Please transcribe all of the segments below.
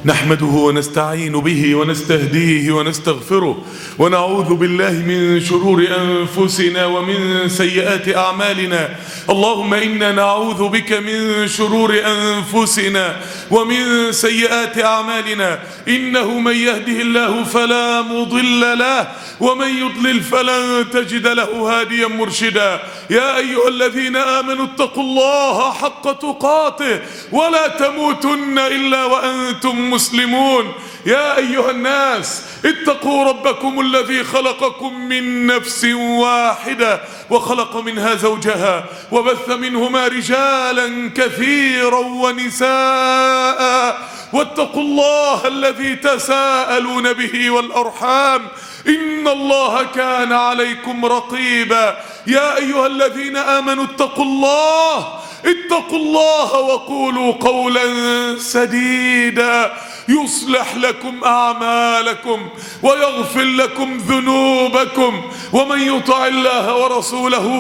نحمده ونستعين به ونستهديه ونستغفره ونعوذ بالله من شرور أنفسنا ومن سيئات أعمالنا. اللهم إنا نعوذ بك من شرور أنفسنا ومن سيئات أعمالنا، إنه من يهده الله فلا مضل له ومن يضلل فلن تجد له هاديا مرشدا. يا أيها الذين آمنوا اتقوا الله حق تقاته ولا تموتن إلا وأنتم مسلمون. يا أيها الناس اتقوا ربكم الذي خلقكم من نفس واحدة وخلق منها زوجها وبث منهما رجالا كثيرا ونساء، واتقوا الله الذي تساءلون به والأرحام إن الله كان عليكم رقيبا. يا أيها الذين آمنوا اتقوا الله وقولوا قولا سديدا يصلح لكم أعمالكم ويغفر لكم ذنوبكم، ومن يطع الله ورسوله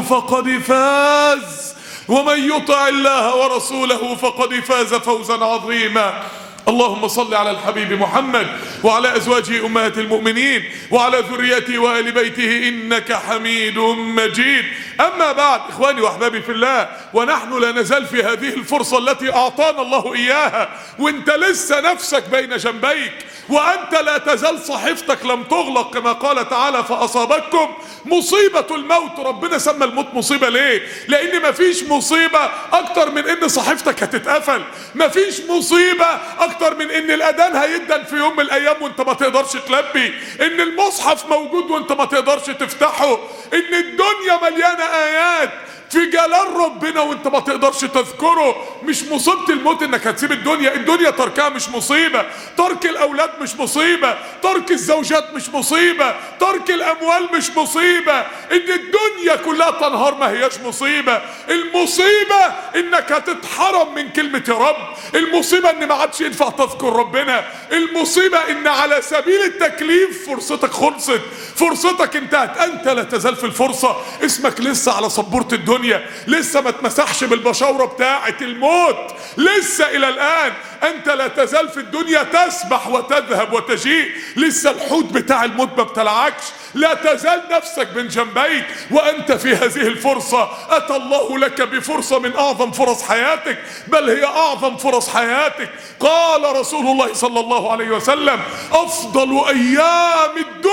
فقد فاز فوزا عظيما. اللهم صل على الحبيب محمد وعلى أزواجه أمهات المؤمنين وعلى ذريته وآل بيته إنك حميد مجيد. أما بعد، إخواني وأحبابي في الله، ونحن لا نزال في هذه الفرصة التي أعطانا الله إياها، وانت لسه نفسك بين جنبيك، وأنت لا تزال صحيفتك لم تغلق، كما قال تعالى فأصابتكم مصيبة الموت. ربنا سمى الموت مصيبة ليه؟ لأن مفيش مصيبة أكتر من إن صحيفتك هتتقفل، مفيش مصيبة أكتر من إن الأذان هيدن في يوم من الأيام وأنت ما تقدرش تلبي، إن المصحف موجود وأنت ما تقدرش تفتحه، إن الدنيا مليانة آيات في جلال ربنا وانت ما تقدرش تذكره. مش مصيبة الموت انك هتسيب الدنيا تركها مش مصيبة، ترك الاولاد مش مصيبة، ترك الزوجات مش مصيبة، ترك الاموال مش مصيبة، ان الدنيا كلها تنهار ما هياش مصيبة. المصيبة انك هتتحرم من كلمة يا رب، المصيبة ان ما عادش ينفع تذكر ربنا، المصيبة ان على سبيل التكليف فرصتك خلصت، فرصتك انتهت. انت لا تزال في الفرصة، اسمك لسه على سبورة الدنيا، لسه ما اتمسحش بالبشاورة بتاعة الموت، لسه الى الان انت لا تزال في الدنيا تسبح وتذهب وتجيء، لسه الحوت بتاع الموت ما ابتلعكش، لا تزال نفسك بين جنبيك وانت في هذه الفرصة. اتى الله لك بفرصة من اعظم فرص حياتك، بل هي اعظم فرص حياتك. قال رسول الله صلى الله عليه وسلم: افضل ايام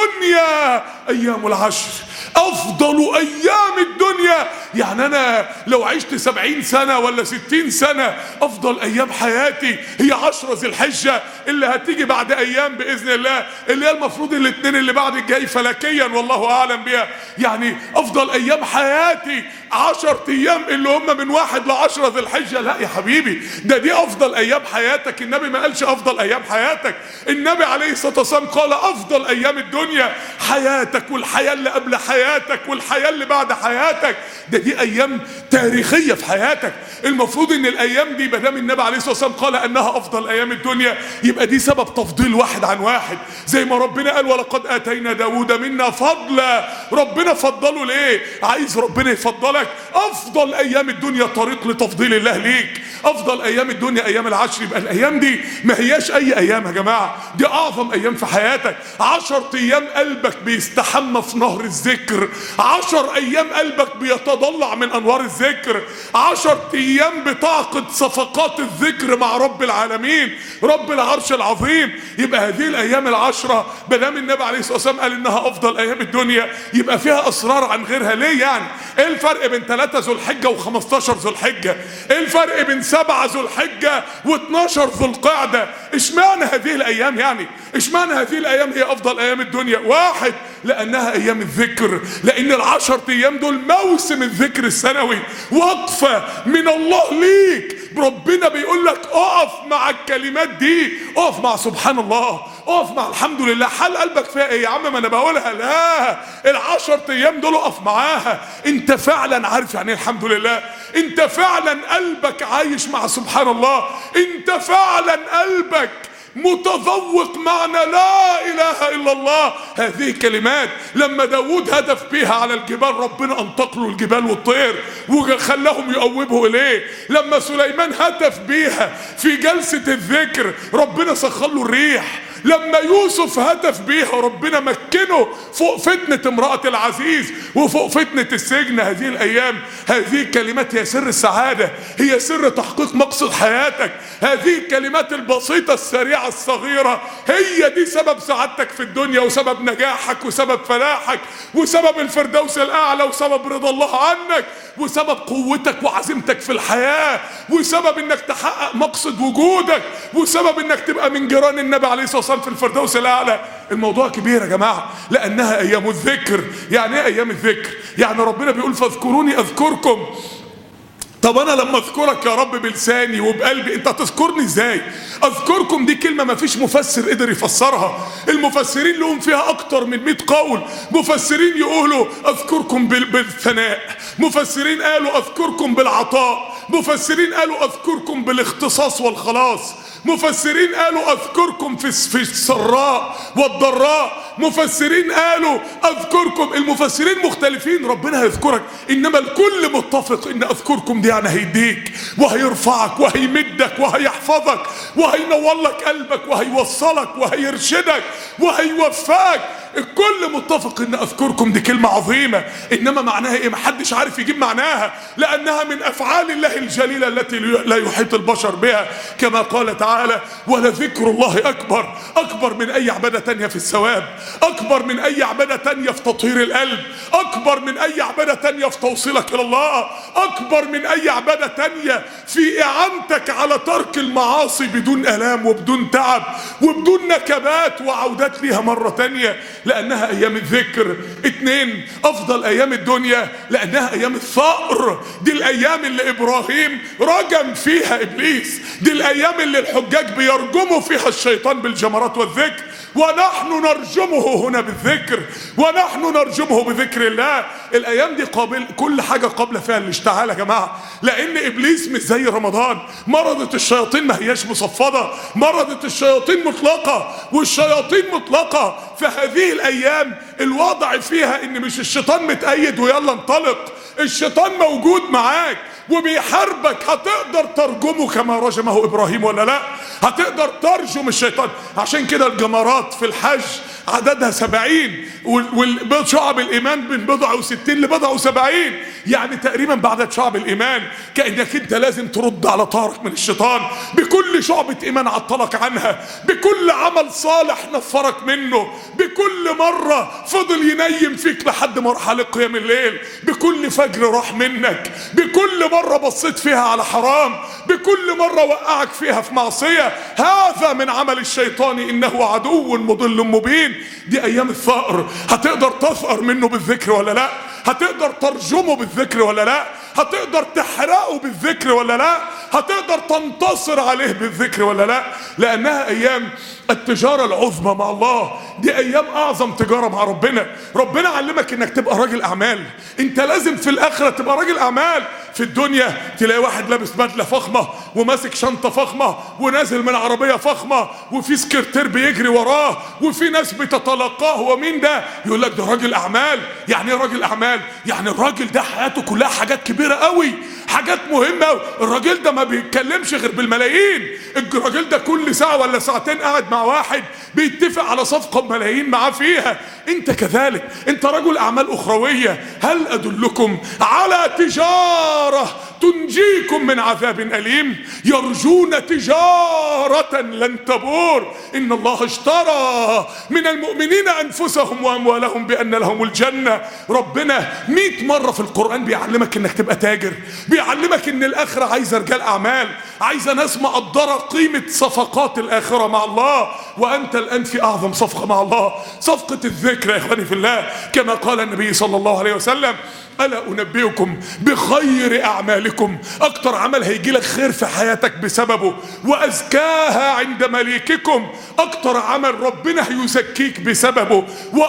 الدنيا ايام العشر. افضل ايام الدنيا، يعني انا لو عشت 70 سنة ولا 60 سنة، افضل ايام حياتي هي 10 ذي الحجة اللي هتيجي بعد ايام باذن الله، اللي هي المفروض الاثنين اللي بعد الجاي فلكيا والله اعلم بها. يعني افضل ايام حياتي 10 ايام اللي هم من 1 ل10 ذي الحجة. لا يا حبيبي، دي افضل ايام حياتك. النبي ما قالش افضل ايام حياتك، النبي عليه الصلاة والسلام قال افضل ايام الدنيا حياتك، والحياة اللي قبل حياتك، والحياة اللي بعد حياتك. دي ايام تاريخية في حياتك. المفروض ان الايام دي مادام النبي عليه الصلاة والسلام قال انها افضل ايام الدنيا، يبقى دي سبب تفضيل واحد عن واحد، زي ما ربنا قال: ولقد اتينا داود منا فضلا. ربنا فضله ليه؟ عايز ربنا يفضلك. افضل ايام الدنيا طريق لتفضيل الله ليك. افضل ايام الدنيا ايام العشر. يبقى الايام دي ما هياش اي ايام يا جماعة، دي اعظم ايام في حياتك. 10 ايام قلبك بيستحمى في نهر الذكر، 10 ايام قلبك بيتضلع من انوار الذكر، 10 ايام بتعقد صفقات الذكر مع رب العالمين رب العرش العظيم. يبقى هذه الايام العشرة بدام النبي عليه الصلاة والسلام قال انها افضل ايام الدنيا، يبقى فيها اسرار عن غيرها. ليه يعني؟ ايه الفرق بين 3 ذو الحجة و15 ذو الحجة؟ ايه الفرق بين 7 ذو الحجة و12 ذو القعدة؟ اشمعنى هذه الايام؟ يعني اشمعنى هذه الايام هي افضل ايام الدنيا؟ واحد، لانها ايام الذكر، لان ال10 ايام دول موسم الذكر السنوي، وقفة من الله ليك. ربنا بيقول لك اقف مع الكلمات دي، اقف مع سبحان الله، اقف مع الحمد لله. حال قلبك فيها ايه يا عم؟ ما انا بقولها. لا، ال10 ايام دول اقف معاها. انت فعلا عارف يعني ايه الحمد لله؟ انت فعلا قلبك عايش مع سبحان الله؟ انت فعلا قلبك متذوق معنى لا اله الا الله. هذه كلمات لما داود هدف بها على الجبال ربنا انطق له الجبال والطير وخلاهم يقوبوا اليه. لما سليمان هتف بيها في جلسة الذكر ربنا سخر له الريح. لما يوسف هتف بيها ربنا مكنه فوق فتنة امرأة العزيز وفوق فتنة السجن. هذه الأيام هذه الكلمات هي سر السعادة، هي سر تحقيق مقصد حياتك. هذه الكلمات البسيطة السريعة الصغيرة هي دي سبب سعادتك في الدنيا وسبب نجاحك وسبب فلاحك وسبب الفردوس الأعلى وسبب رضا الله عنك وسبب قوتك وعزيمتك في الحياة وسبب انك تحقق مقصد وجودك وسبب انك تبقى من جيران النبي عليه الصلاة والسلام في الفردوس الأعلى. الموضوع كبير يا جماعة لأنها أيام الذكر. يعني ايه أيام الذكر؟ يعني ربنا بيقول فاذكروني أذكركم. طب انا لما اذكرك يا رب بلساني وبقلبي انت هتذكرني ازاي؟ اذكركم دي كلمة ما فيش مفسر قدر يفسرها. المفسرين لهم فيها اكتر من 100 قول. مفسرين يقولوا اذكركم بالثناء، مفسرين قالوا اذكركم بالعطاء، مفسرين قالوا اذكركم بالاختصاص والخلاص، مفسرين قالوا اذكركم في السراء والضراء، مفسرين قالوا اذكركم. المفسرين مختلفين. ربنا هيذكرك انما الكل متفق ان اذكركم دي يعني هيديك وهيرفعك وهيمدك وهيحفظك وهينور لك قلبك وهيوصلك وهيرشدك وهيوفقك. الكل متفق ان اذكركم دي كلمة عظيمة. انما معناها ايه؟ محدش عارف يجيب معناها لانها من افعال الله الجليلة التي لا يحيط البشر بها. كما قال تعالى ولذكر الله اكبر. اكبر من اي عبادة تانية في الثواب، اكبر من اي عبادة تانية في تطهير القلب، اكبر من اي عبادة تانية في توصيلك الى الله، اكبر من اي عبادة تانية في اعانتك على ترك المعاصي بدون الام وبدون تعب وبدون نكبات وعودات ليها مرة تانية. لأنها أيام الذكر. 2 أفضل أيام الدنيا لأنها أيام الثأر. دي الأيام اللي إبراهيم رجم فيها إبليس، دي الأيام اللي الحجاج بيرجموا فيها الشيطان بالجمرات والذكر. ونحن نرجمه هنا بالذكر، ونحن نرجمه بذكر الله. الأيام دي قابل كل حاجة قابلة فيها الاشتعال يا جماعة. لأن إبليس مش زي رمضان. مرضة الشياطين ما هياش مصفدة، مرضة الشياطين مطلقة والشياطين مطلقة. فهذه الأيام الوضع فيها إن مش الشيطان متأيد ويلا انطلق، الشيطان موجود معاك وبيحاربك. هتقدر ترجمه كما رجمه إبراهيم ولا لا؟ هتقدر ترجم الشيطان. عشان كده الجمرات في الحج عددها 70 وشعب الإيمان من بضع و60 لبضع و70. يعني تقريبا بعدد شعب الإيمان. كأنك انت لازم ترد على طارق من الشيطان بكل شعبة إيمان عطلك عنها، بكل عمل صالح نفرك منه، بكل مرة فضل ينيم فيك لحد مرحلة قيام الليل، بكل فجر راح منك، بكل مرة بصيت فيها على حرام، بكل مرة وقعك فيها في معصية. هذا من عمل الشيطان إنه عدو مضل مبين. دي أيام الثأر. هتقدر تثأر منه بالذكر ولا لا؟ هتقدر ترجمه بالذكر ولا لا؟ هتقدر تحرقه بالذكر ولا لا؟ هتقدر تنتصر عليه بالذكر ولا لا؟ لأنها أيام التجارة العظمى مع الله. دي أيام أعظم تجارة مع ربنا. ربنا علمك إنك تبقى راجل أعمال. أنت لازم في الآخرة تبقى راجل أعمال. في الدنيا تلاقي واحد لابس بدلة فخمة وماسك شنطة فخمة ونازل من عربية فخمة وفي سكرتير بيجري وراه وفي ناس بتتلقاه. ومين ده؟ يقول لك ده راجل أعمال. يعني إيه راجل أعمال؟ يعني الراجل ده حياته كلها حاجات كبيرة قوي، حاجات مهمة قوي. الراجل ده ما بيتكلمش غير بالملايين. الراجل ده كل ساعة ولا ساعتين قاعد مع واحد بيتفق على صفقة بملايين معاه فيها. انت كذلك، انت رجل اعمال اخروية. هل ادلكم على تجارة تنجيكم من عذاب أليم؟ يرجون تجارة لن تبور. إن الله اشترى من المؤمنين أنفسهم وأموالهم بأن لهم الجنة. ربنا 100 مرة في القرآن بيعلمك إنك تبقى تاجر، بيعلمك إن الآخرة عايزة رجال أعمال، عايزة ناس مقدرة قيمة صفقات الآخرة مع الله. وأنت الآن في أعظم صفقة مع الله، صفقة الذكر يا إخواني في الله. كما قال النبي صلى الله عليه وسلم ألا أنبئكم بخير أعمالكم، أكتر عمل هيجيلك خير في حياتك بسببه، وأزكاها عند مليككم، أكتر عمل ربنا هيزكيك بسببه،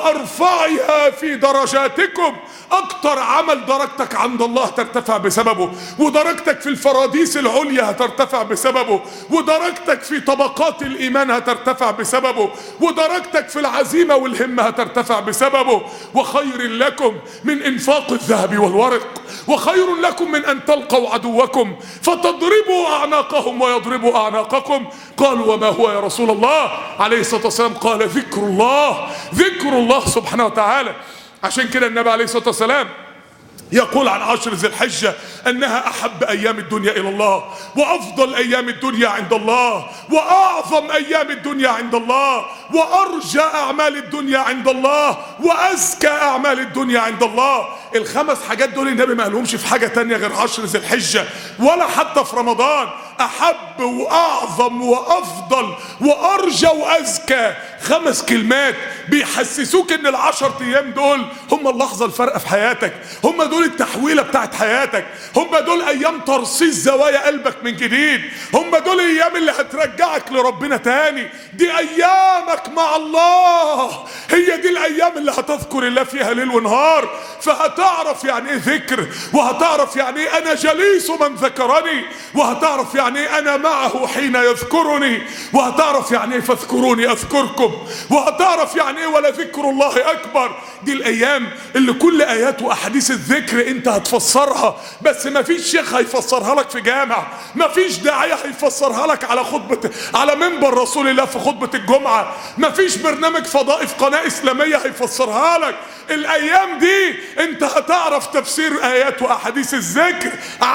وأرفعها في درجاتكم، أكتر عمل درجتك عند الله ترتفع بسببه، ودرجتك في الفراديس العليا هترتفع بسببه، ودرجتك في طبقات الإيمان هترتفع بسببه، ودرجتك في العزيمة والهمة هترتفع بسببه. وخير لكم من إنفاق الذهب والورق، وخير لكم من أن تلقوا عدوكم فتضربوا أعناقهم ويضربوا أعناقكم. قالوا وما هو يا رسول الله؟ عليه الصلاة والسلام قال ذكر الله، ذكر الله سبحانه وتعالى. عشان كده النبي عليه الصلاة والسلام يقول عن 10 ذي الحجة أنها أحب أيام الدنيا إلى الله، وأفضل أيام الدنيا عند الله، وأعظم أيام الدنيا عند الله، وأرجى أعمال الدنيا عند الله، وأزكى أعمال الدنيا عند الله. الخمس حاجات دول النبي ما قالهمش في حاجة تانية غير 10 ذي الحجة، ولا حتى في رمضان. أحب وأعظم وأفضل وأرجى وأزكى، 5 كلمات بيحسسوك ان ال10 ايام دول هم اللحظة الفارقة في حياتك، هم دول التحويلة بتاعت حياتك، هم دول ايام ترصيص زوايا قلبك من جديد، هم دول الايام اللي هترجعك لربنا تاني. دي ايامك مع الله، هي دي الايام اللي هتذكر الله فيها ليل ونهار، فهتعرف يعني ايه ذكر، وهتعرف يعني ايه انا جليس من ذكرني، وهتعرف يعني ايه انا معه حين يذكرني، وهتعرف يعني ايه فاذكروني اذكركم، وهتعرف يعني ايه ولذكر الله اكبر. دي الايام اللي كل ايات واحاديث الذكر انت هتفسرها، بس ما فيش شيخ هيفسرها لك في جامع، ما فيش داعية هيفسرها لك على منبر رسول الله في خطبة الجمعة، ما فيش برنامج فضائي في قناة اسلامية هيفسرها لك. الايام دي انت هتعرف تفسير ايات واحاديث الذكر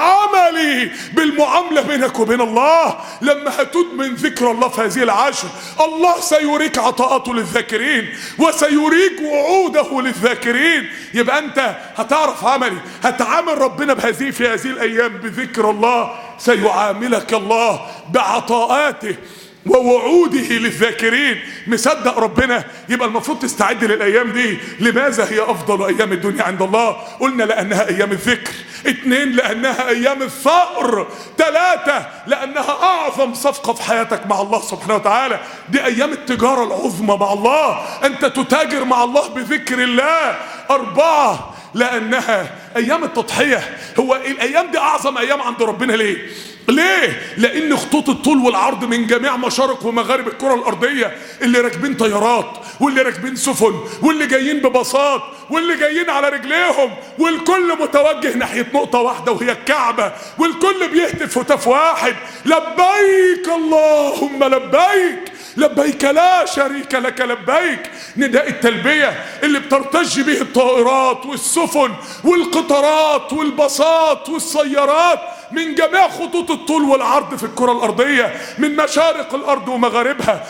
عملي بالمعاملة بينك وبين الله. لما هتدمن ذكر الله في هذه العشر، الله سيريك عطاءاته للذاكرين، وسيريك وعوده للذاكرين. يبقى انت هتعرف عملي، هتعامل ربنا في هذه الايام بذكر الله، سيعاملك الله بعطاءاته ووعوده للذاكرين. مصدق ربنا؟ يبقى المفروض تستعد للايام دي. لماذا هي افضل ايام الدنيا عند الله؟ قلنا لانها ايام الذكر، 2 لانها ايام الثأر، 3 لانها اعظم صفقة في حياتك مع الله سبحانه وتعالى. دي ايام التجارة العظمى مع الله، انت تتاجر مع الله بذكر الله. 4 لانها ايام التضحية. هو الايام دي اعظم ايام عند ربنا ليه؟ لان خطوط الطول والعرض من جميع مشارق ومغارب الكرة الارضية، اللي راكبين طيارات، واللي راكبين سفن، واللي جايين بباصات، واللي جايين على رجليهم، والكل متوجه ناحية نقطة واحدة وهي الكعبة، والكل بيهتف هتاف واحد: لبيك اللهم لبيك، لبيك لا شريك لك لبيك. نداء التلبية اللي بترتج به الطائرات والسفن والقطارات والباصات والسيارات من جميع خطوط الطول والعرض في الكرة الأرضية، من مشارق الأرض ومغاربها،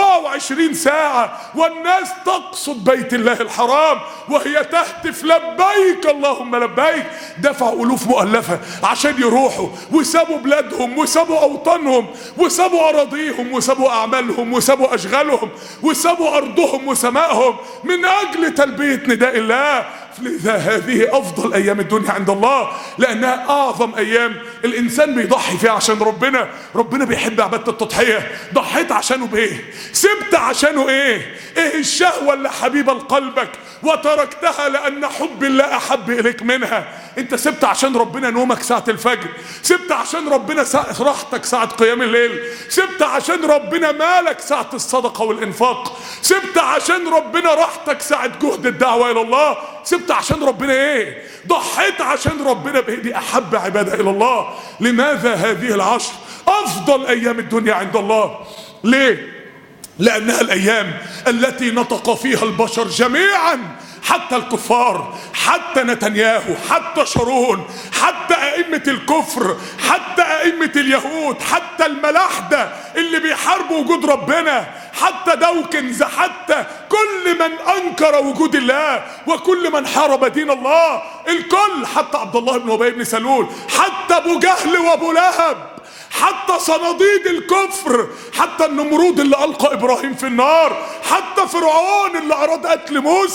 24 ساعة والناس تقصد بيت الله الحرام وهي تهتف لبيك اللهم لبيك. دفعوا ألوف مؤلفة عشان يروحوا، وسابوا بلادهم، وسابوا أوطانهم، وسابوا أراضيهم، وسابوا أعمالهم، وسابوا أشغالهم، وسابوا أرضهم وسمائهم من أجل تلبية نداء الله. لذا هذه أفضل أيام الدنيا عند الله، لأنها أعظم أيام الإنسان بيضحي فيها عشان ربنا. ربنا بيحب عبادة التضحية. ضحيت عشانه بإيه؟ سبت عشانه إيه؟ إيه الشهوة اللي حبيبة لقلبك وتركتها لأن حب الله أحب إليك منها؟ أنت سبت عشان ربنا نومك ساعة الفجر، سبت عشان ربنا راحتك ساعة قيام الليل، سبت عشان ربنا مالك ساعة الصدقة والإنفاق، سبت عشان ربنا راحتك ساعة جهد الدعوة إلى الله. سبت عشان ربنا ايه؟ ضحيت عشان ربنا دي احب عبادة الى الله. لماذا هذه العشر افضل ايام الدنيا عند الله؟ ليه؟ لانها الايام التي نطق فيها البشر جميعا، حتى الكفار، حتى نتنياهو، حتى شارون، حتى ائمة الكفر، حتى ائمة اليهود، حتى الملاحدة اللي بيحاربوا وجود ربنا، حتى دوكنز، حتى كل من انكر وجود الله وكل من حارب دين الله، الكل، حتى عبد الله بن ابي بن سلول، حتى ابو جهل وابو لهب، حتى صناديد الكفر، حتى النمرود اللي ألقى إبراهيم في النار، حتى فرعون اللي أراد قتل موسى،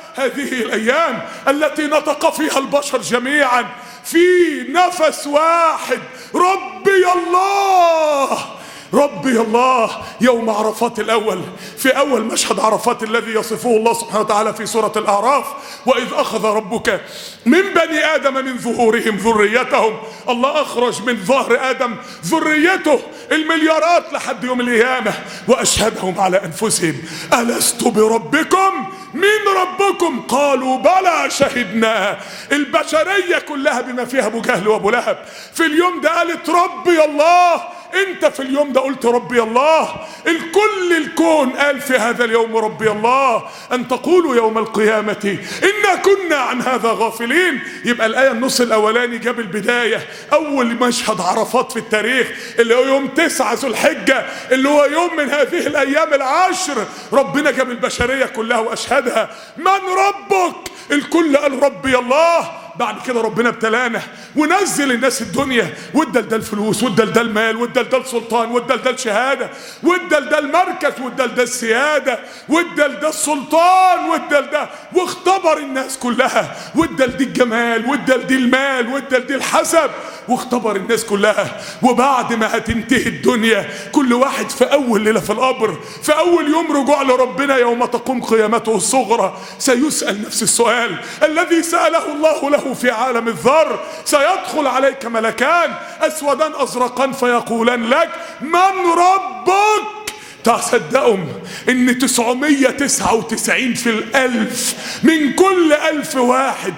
هذه الأيام التي نطق فيها البشر جميعا في نفس واحد: ربي الله ربي الله. يوم عرفات الأول، في أول مشهد عرفات الذي يصفه الله سبحانه وتعالى في سورة الأعراف: وإذ أخذ ربك من بني آدم من ظهورهم ذريتهم. الله أخرج من ظهر آدم ذريته المليارات لحد يوم القيامة، وأشهدهم على أنفسهم: ألست بربكم؟ من ربكم؟ قالوا بلى شهدنا. البشرية كلها بما فيها أبو جهل وأبو لهب في اليوم ده قالت ربي الله. انت في اليوم ده قلت ربي الله. الكل الكون قال في هذا اليوم ربي الله. ان تقولوا يوم القيامة إنا كنا عن هذا غافلين. يبقى الآية النص الأولاني جاب البداية، أول مشهد عرفات في التاريخ اللي هو يوم 9 ذو الحجة، اللي هو يوم من هذه الأيام العشر. ربنا جاب البشرية كلها وأشهدها: من ربك؟ الكل قال ربي الله. بعد كده ربنا ابتلانا ونزل الناس الدنيا، وادى ده الفلوس، وادى ده المال، وادى ده السلطان، وادى ده الشهاده، وادى ده المركز، وادى ده السياده، وادى ده السلطان، وادى ده، واختبر الناس كلها، وادى ده الجمال، وادى ده المال، وادى ده الحسب، واختبر الناس كلها. وبعد ما هتنتهي الدنيا كل واحد في اول ليله في القبر، في اول يوم رجوع لربنا يوم تقوم قيامته الصغرى، سيسأل نفس السؤال الذي سأله الله له في عالم الذر. سيدخل عليك ملكان اسودان ازرقان فيقولان لك: من ربك؟ تصدقوا ان 999 في الالف من كل 1000 واحد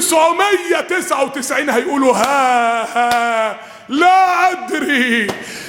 999 هيقولوا ها لا ادري.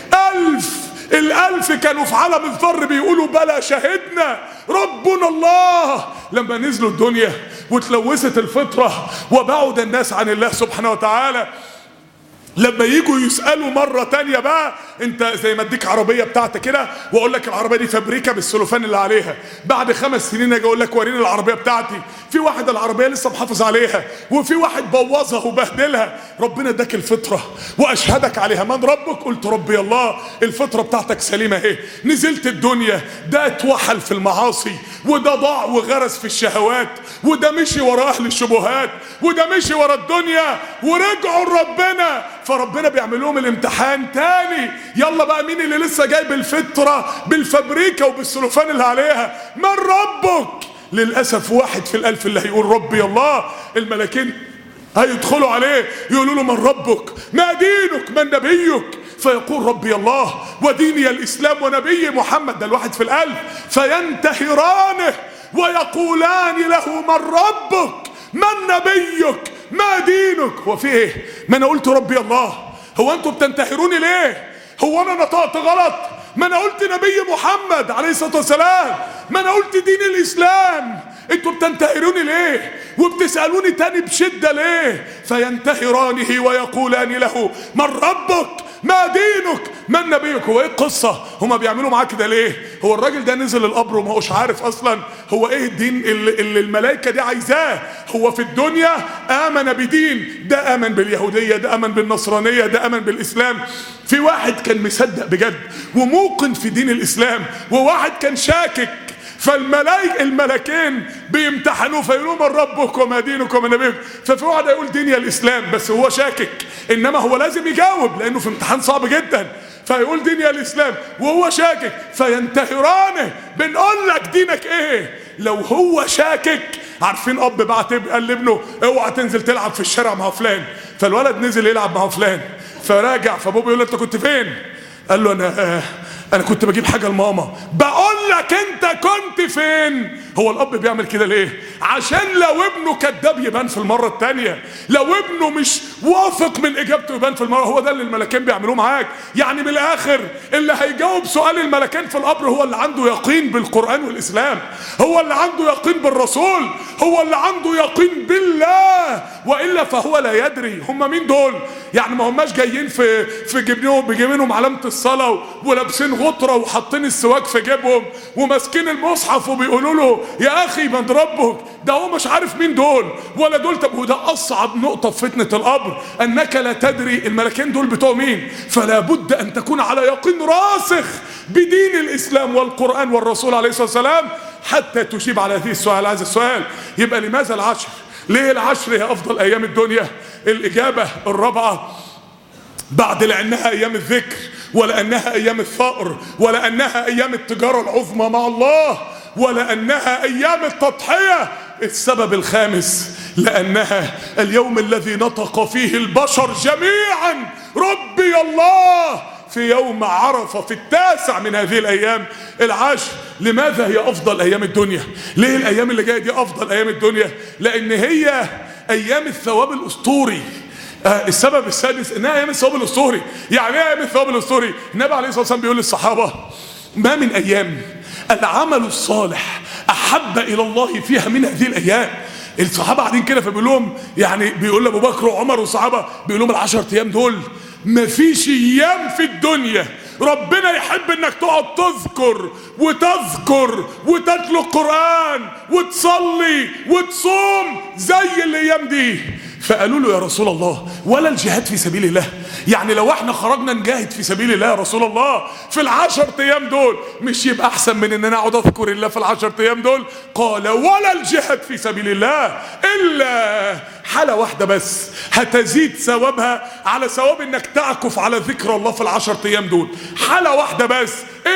1000 كانوا في عالم الذر بيقولوا بلى شهدنا ربنا الله. لما نزلوا الدنيا وتلوثت الفطرة وبعد الناس عن الله سبحانه وتعالى، لما يجوا يسألوا مرة تانية بقى، انت زي ما اديك عربية بتاعتك كده واقول لك العربية دي فابريكا بالسلوفان اللي عليها، بعد 5 سنين اجي اقول لك وريني العربية بتاعتي، في واحد العربية لسه محافظ عليها وفي واحد بوظها وبهدلها. ربنا اداك الفطرة واشهدك عليها: من ربك؟ قلت ربي الله. الفطرة بتاعتك سليمة اهي. نزلت الدنيا، ده اتوحل في المعاصي، وده ضاع وغرس في الشهوات، وده مشي ورا اهل الشبهات، وده مشي ورا الدنيا، ورجعوا لربنا. فربنا بيعمل لهم الامتحان تاني: يلا بقى مين اللي لسه جايب الفطرة بالفابريكا وبالسلوفان اللي عليها؟ من ربك؟ للأسف واحد في الألف اللي هيقول ربي الله. الملكين هيدخلوا عليه يقولوا له: من ربك؟ ما دينك؟ من نبيك؟ فيقول ربي الله وديني الإسلام ونبي محمد. ده الواحد في الألف. فينتهرانه ويقولان له: من ربك؟ من نبيك؟ ما دينك؟ هو في ايه؟ ما انا قلت ربي الله. هو انتوا بتنتهروني ليه؟ هو انا نطقت غلط؟ ما انا قلت نبي محمد عليه الصلاة والسلام، ما انا قلت دين الاسلام. انتوا بتنتهروني ليه وبتسألوني تاني بشدة ليه؟ فينتهرانه ويقولان له: من ربك؟ ما دينك؟ من نبيك؟ هو ايه القصة؟ هما بيعملوا معاه كده ليه؟ هو الراجل ده نزل القبر وما هوش عارف اصلا هو ايه الدين اللي الملائكة دي عايزاه. هو في الدنيا آمن بدين، ده آمن باليهودية، ده آمن بالنصرانية، ده آمن بالإسلام. في واحد كان مصدق بجد وموقن في دين الإسلام، وواحد كان شاكك. الملكين بيمتحنوه فيقولوا: من ربك وما دينك وما نبيك؟ ففي واحد يقول ديني الاسلام بس هو شاكك، انما هو لازم يجاوب لانه في امتحان صعب جدا، فيقول ديني الاسلام وهو شاكك. فينتهرانه: بنقول لك دينك ايه؟ لو هو شاكك، عارفين اب بعت قال لابنه: اوعى تنزل تلعب في الشارع مع فلان، فالولد نزل يلعب مع فلان، فراجع فابوه بيقول له: انت كنت فين؟ قال له: انا كنت بجيب حاجه لماما. بقول لك انت كنت فين؟ هو الاب بيعمل كده ليه؟ عشان لو ابنه كذاب يبان في المره الثانيه، لو ابنه مش واثق من اجابته يبان في المره. هو ده اللي الملكين بيعملوه معاك. يعني من الاخر اللي هيجاوب سؤال الملكين في القبر هو اللي عنده يقين بالقران والاسلام، هو اللي عنده يقين بالرسول، هو اللي عنده يقين بالله، والا فهو لا يدري. هم مين دول؟ يعني ما هماش جايين في جيبينهم علامه الصلاه ولابسين غطره وحاطين السواك في جيبهم وماسكين المصحف وبيقولوا له: يا اخي من ربك؟ ده هو مش عارف مين دول ولا دول. طب وده اصعب نقطه في فتنه القبر، انك لا تدري الملكين دول بتوع مين. فلا بد ان تكون على يقين راسخ بدين الاسلام والقران والرسول عليه الصلاه والسلام حتى تجيب على هذه السؤال. هذا السؤال يبقى لماذا العشر؟ ليه العشر هي افضل ايام الدنيا؟ الاجابة الرابعة بعد لانها ايام الذكر، ولانها ايام الثأر، ولانها ايام التجارة العظمى مع الله، ولانها ايام التضحية. السبب الخامس لانها اليوم الذي نطق فيه البشر جميعا ربي الله في يوم عرفة في 9 من هذه الايام العشر. لماذا هي افضل ايام الدنيا؟ ليه الايام اللي جايه دي افضل ايام الدنيا؟ لان هي ايام الثواب الاسطوري. السبب السادس انها ايام الثواب الاسطوري. يعني ايه ايام الثواب الاسطوري؟ النبي عليه الصلاه والسلام بيقول للصحابه ما من ايام العمل الصالح احب الى الله فيها من هذه الايام. الصحابه قاعدين كده فبيقول لهم، يعني بيقول لابو بكر وعمر والصحابه بيقول لهم العشر ايام دول مفيش ايام في الدنيا ربنا يحب انك تقعد تذكر وتتلو القرآن وتصلي وتصوم زي الايام دي. فقالوا له يا رسول الله ولا الجهاد في سبيل الله؟ يعني لو احنا خرجنا نجاهد في سبيل الله يا رسول الله في العشر ايام دول مش يبقى احسن من ان انا اقعد اذكر الله في العشر ايام دول؟ قال ولا الجهاد في سبيل الله الا حالة واحدة بس هتزيد ثوابها على ثواب انك تعكف على ذكر الله في العشر ايام دول. حالة واحدة بس،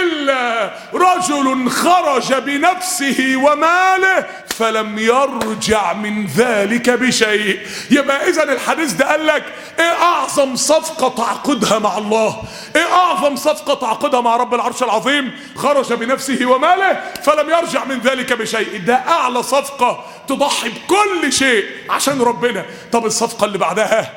الا رجل خرج بنفسه وماله فلم يرجع من ذلك بشيء. يبقى اذا الحديث ده قال لك ايه اعظم صفقة تعقدها مع الله؟ ايه اعظم صفقة تعقدها مع رب العرش العظيم؟ خرج بنفسه وماله فلم يرجع من ذلك بشيء. ده اعلى صفقة تضحي بكل شيء عشان ربنا. طب الصفقة اللي بعدها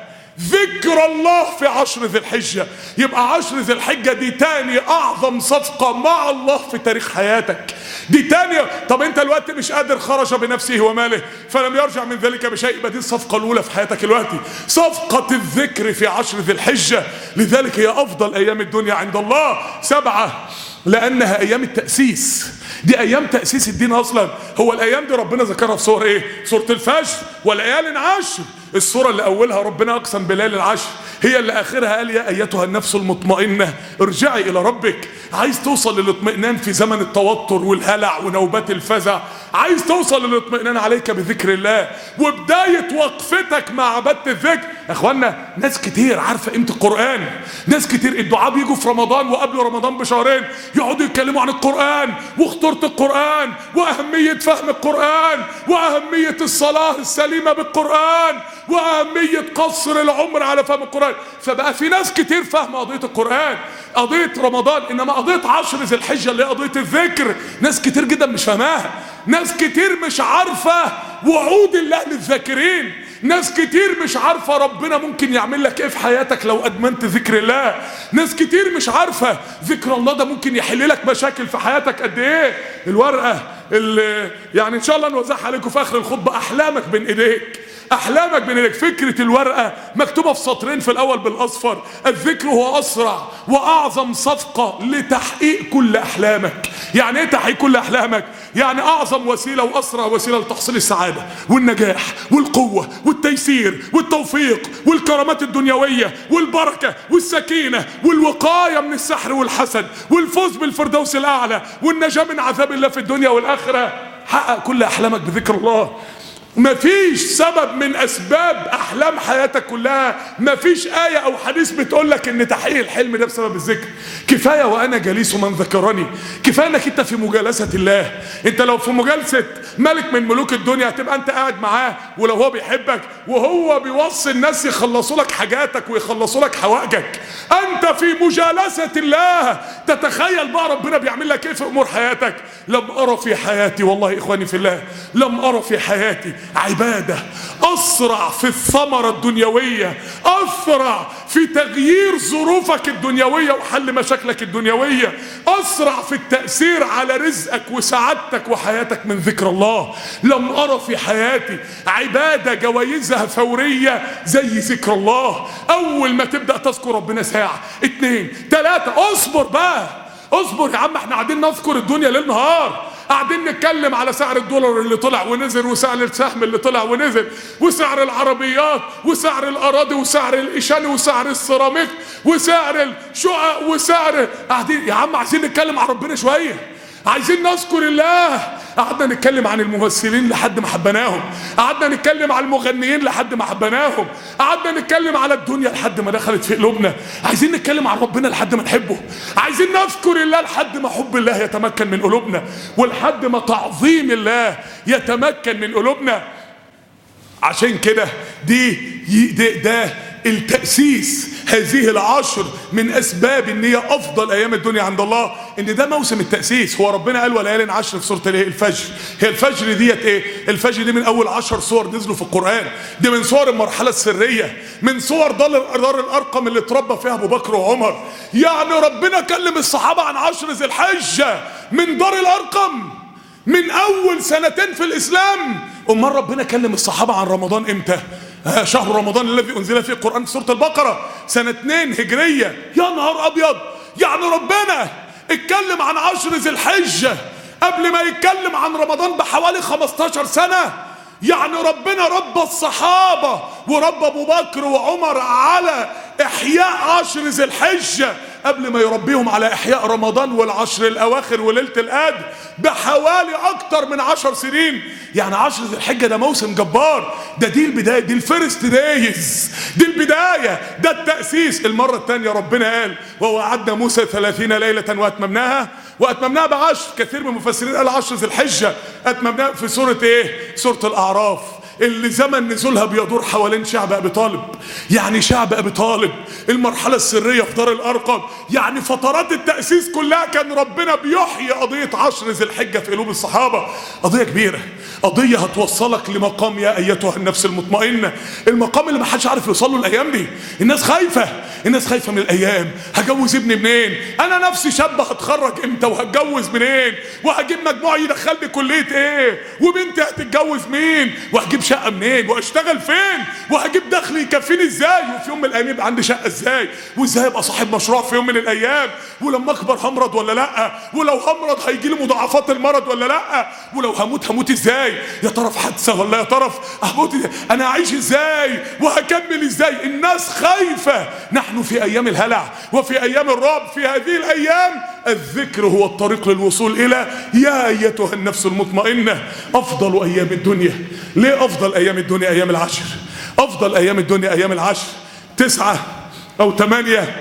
ذكر الله في عشر ذي الحجة. يبقى عشر ذي الحجة دي تاني اعظم صفقة مع الله في تاريخ حياتك. دي تاني. طب انت الوقت مش قادر، خرج بنفسه وماله فلم يرجع من ذلك بشيء، يبقى دي الصفقة الاولى في حياتك الوقت، صفقة الذكر في عشر ذي الحجة. لذلك هي افضل ايام الدنيا عند الله. 7 لانها ايام التأسيس. دي ايام تأسيس الدين اصلا. هو الايام دي ربنا ذكرها في سورة ايه؟ سورة الفجر وليال عشر. السورة اللي اولها ربنا اقسم بليالي العشر، هي اللي اخرها قال يا ايتها النفس المطمئنة ارجعي الى ربك. عايز توصل للاطمئنان في زمن التوتر والهلع ونوبات الفزع، عايز توصل للاطمئنان عليك بذكر الله وبداية وقفتك مع عبادة الذكر. يا اخوانا ناس كتير عارفة قيمة القرآن، ناس كتير الدعاء بيجوا في رمضان وقبل رمضان بشهرين يقعدوا يتكلموا عن القرآن وخطورة القرآن واهمية فهم القرآن واهمية الصلاة السليمة بالقرآن واهمية قصر العمر على فهم القرآن. فبقى في ناس كتير فاهمة قضية القرآن، قضية رمضان، انما قضية عشر ذي الحجة اللي هي قضية الذكر ناس كتير جدا مش فاهماها. ناس كتير مش عارفة وعود الله للذاكرين. ناس كتير مش عارفة ربنا ممكن يعمل لك ايه في حياتك لو ادمنت ذكر الله. ناس كتير مش عارفة ذكر الله ده ممكن يحل لك مشاكل في حياتك قد ايه. الورقة اللي يعني ان شاء الله نوزعها عليكم في اخر الخطبة، احلامك بين ايديك، احلامك بين ايديك. فكرة الورقة مكتوبة في سطرين في الاول بالاصفر، الذكر هو اسرع واعظم صفقة لتحقيق كل احلامك. يعني ايه تحقيق كل احلامك؟ يعني اعظم وسيلة واسرع وسيلة لتحصيل السعادة والنجاح والقوة والتيسير والتوفيق والكرامات الدنيوية والبركة والسكينة والوقاية من السحر والحسد والفوز بالفردوس الاعلى والنجاة من عذاب الله في الدنيا والاخرة. حقق كل احلامك بذكر الله. مفيش سبب من اسباب احلام حياتك كلها، مفيش آية او حديث بتقولك ان تحقيق الحلم ده بسبب الذكر. كفاية وانا جليس من ذكرني، كفاية انك انت في مجالسة الله. انت لو في مجالسة ملك من ملوك الدنيا هتبقى انت قاعد معاه، ولو هو بيحبك وهو بيوصي الناس يخلصوا لك حاجاتك ويخلصوا لك حوائجك، انت في مجالسة الله. تتخيل بقى ربنا بيعمل لك ايه في امور حياتك. لم ارى في حياتي، والله اخواني في الله، لم ارى في حياتي عبادة أسرع في الثمرة الدنيوية، أسرع في تغيير ظروفك الدنيوية وحل مشاكلك الدنيوية، أسرع في التأثير على رزقك وسعادتك وحياتك من ذكر الله. لم أرى في حياتي عبادة جوائزها فورية زي ذكر الله. أول ما تبدأ تذكر ربنا ساعة 2 3 اصبر بقى، اصبر يا عم. احنا قاعدين نذكر الدنيا ليل نهار، قاعدين نتكلم على سعر الدولار اللي طلع ونزل وسعر السهم اللي طلع ونزل وسعر العربيات وسعر الأراضي وسعر الإشان وسعر السيراميك وسعر الشقق وسعر. قاعدين يا عم عايزين نتكلم عن ربنا شوية، عايزين نذكر الله. قعدنا نتكلم عن الممثلين لحد ما حبناهم، قعدنا نتكلم عن المغنيين لحد ما حبناهم، قعدنا نتكلم على الدنيا لحد ما دخلت في قلوبنا. عايزين نتكلم عن ربنا لحد ما نحبه، عايزين نذكر الله لحد ما حب الله يتمكن من قلوبنا، ولحد ما تعظيم الله يتمكن من قلوبنا. عشان كده ده التأسيس. هذه العشر من أسباب إن هي أفضل أيام الدنيا عند الله، إن ده موسم التأسيس. هو ربنا قال وليال عشر في سورة الفجر. هي الفجر ديت إيه؟ الفجر دي من أول 10 سور نزلوا في القرآن، دي من صور المرحلة السرية، من صور دار الأرقم اللي اتربى فيها أبو بكر وعمر. يعني ربنا كلم الصحابة عن 10 ذي الحجة من دار الأرقم من أول سنتين في الإسلام. أمال ربنا كلم الصحابة عن رمضان إمتى؟ شهر رمضان الذي أنزل فيه القرآن في سورة البقرة سنة 2 هجرية. يا نهار أبيض! يعني ربنا اتكلم عن 10 ذي الحجة قبل ما يتكلم عن رمضان بحوالي 15 سنة. يعني ربنا ربى الصحابة وربى أبو بكر وعمر على إحياء 10 ذي الحجة قبل ما يربيهم على إحياء رمضان والعشر الأواخر وليلة القدر بحوالي أكتر من 10 سنين. يعني 10 ذي الحجة ده موسم جبار، دي البداية، دي الفيرست دايز، دي البداية، ده التأسيس. المرة الثانية ربنا قال ووعدنا موسى 30 ليلة وأتممناها ب10. كثير من المفسرين قال 10 ذي الحجة أتممناها في سورة إيه؟ سورة الأعراف، اللي زمن نزولها بيدور حوالين شعب أبي طالب. يعني شعب أبي طالب المرحلة السرية في دار الأرقم، يعني فترات التأسيس كلها كان ربنا بيحيي قضية 10 ذي الحجة في قلوب الصحابة. قضية كبيرة، قضية هتوصلك لمقام يا أيتها النفس المطمئنة، المقام اللي ما حدش عارف يوصل له الأيام دي. الناس خايفة من الأيام. هجوز ابني منين؟ أنا نفسي شاب، هتخرج إمتى وهتجوز منين؟ وهجيب مجموعة يدخلني كلية إيه؟ وبنتي هتتجوز مين؟ وهجيب شقة منين؟ واشتغل فين؟ وهجيب دخل يكفيني ازاي؟ وفي يوم من الايام يبقى عندي شقة ازاي؟ وازاي ابقى صاحب مشروع في يوم من الايام؟ ولما اكبر همرض ولا لا؟ ولو همرض هيجي لي مضاعفات المرض ولا لا؟ ولو هموت ازاي؟ يا ترى في حادثة ولا يا ترى هموت؟ انا هعيش ازاي؟ وهكمل ازاي؟ الناس خايفة. نحن في ايام الهلع وفي ايام الرعب. في هذه الايام الذكر هو الطريق للوصول الى يا ايتها النفس المطمئنة. افضل ايام الدنيا. ليه افضل ايام الدنيا ايام العشر؟ افضل ايام الدنيا ايام العشر 9 أو 8،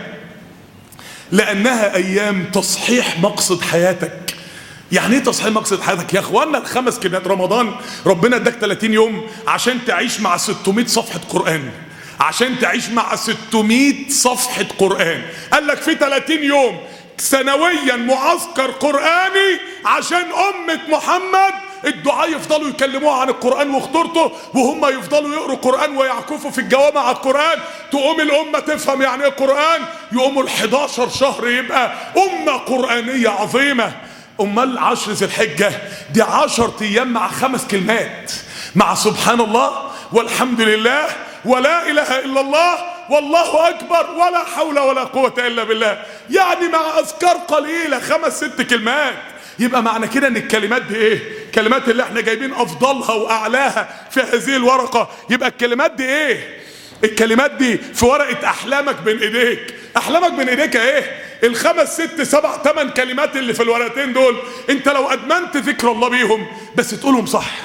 لانها ايام تصحيح مقصد حياتك. يعني ايه تصحيح مقصد حياتك يا اخوانا؟ الخمس كلمات رمضان ربنا اداك 30 يوم عشان تعيش مع 600 صفحة قرآن، عشان تعيش مع 600 صفحة قرآن. قال لك في 30 يوم سنويا معسكر قرآني عشان أمة محمد الدعاء يفضلوا يكلموها عن القرآن وخطورته، وهم يفضلوا يقروا قرآن ويعكفوا في الجوامع على القرآن. تقوم الأمة تفهم يعني ايه قرآن، يقوموا ال11 شهر يبقى أمة قرآنية عظيمة. أمال 10 ذي الحجة دي 10 أيام مع 5 كلمات، مع سبحان الله والحمد لله ولا إله إلا الله والله أكبر ولا حول ولا قوة إلا بالله. يعني مع أذكار قليلة 5 6 كلمات. يبقى معنى كده ان الكلمات دي ايه؟ الكلمات اللي احنا جايبين افضلها واعلاها في هذه الورقة. يبقى الكلمات دي ايه؟ الكلمات دي في ورقة احلامك بين ايديك. احلامك بين ايديك ايه؟ ال5 6 7 8 كلمات اللي في الورقتين دول، انت لو ادمنت ذكر الله بيهم بس تقولهم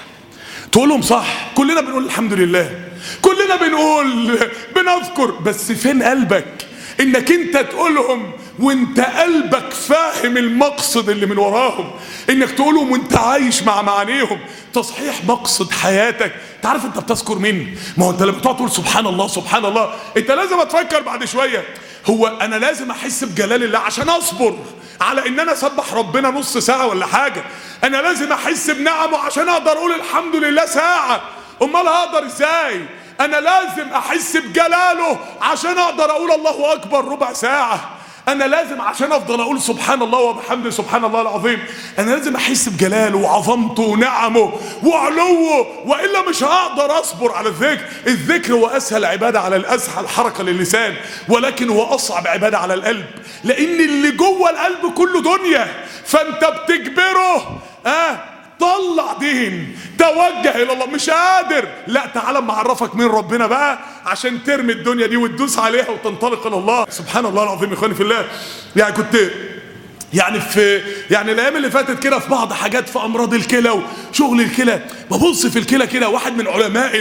صح. كلنا بنقول الحمد لله، كلنا بنقول بنذكر، بس فين قلبك انك انت تقولهم وانت قلبك فاهم المقصد اللي من وراهم، انك تقولهم وانت عايش مع معانيهم. تصحيح مقصد حياتك. تعرف انت بتذكر مين؟ ما هو انت لما تقعد تقول سبحان الله سبحان الله، انت لازم تفكر بعد شويه، هو انا لازم احس بجلال الله عشان اصبر على ان انا اسبح ربنا نص ساعه ولا حاجه. انا لازم احس بنعمه عشان اقدر اقول الحمد لله ساعه. امال هقدر ازاي؟ انا لازم احس بجلاله عشان اقدر اقول الله اكبر ربع ساعه. انا لازم عشان افضل اقول سبحان الله وبحمده سبحان الله العظيم، انا لازم احس بجلاله وعظمته ونعمه وعلوه، والا مش هقدر اصبر على الذكر. الذكر هو اسهل عباده على الاسهل حركه للسان، ولكن هو اصعب عباده على القلب، لان اللي جوه القلب كله دنيا، فانت بتجبره طلع دين، توجه الى الله. مش قادر، لا تعالى اما اعرفك مين ربنا بقى عشان ترمي الدنيا دي وتدوس عليها وتنطلق الى الله. سبحان الله العظيم. يا اخواني في الله، يعني يعني الايام اللي فاتت كده في بعض حاجات في امراض الكلى وشغل الكلى، ببص في الكلى كده، واحد من علماء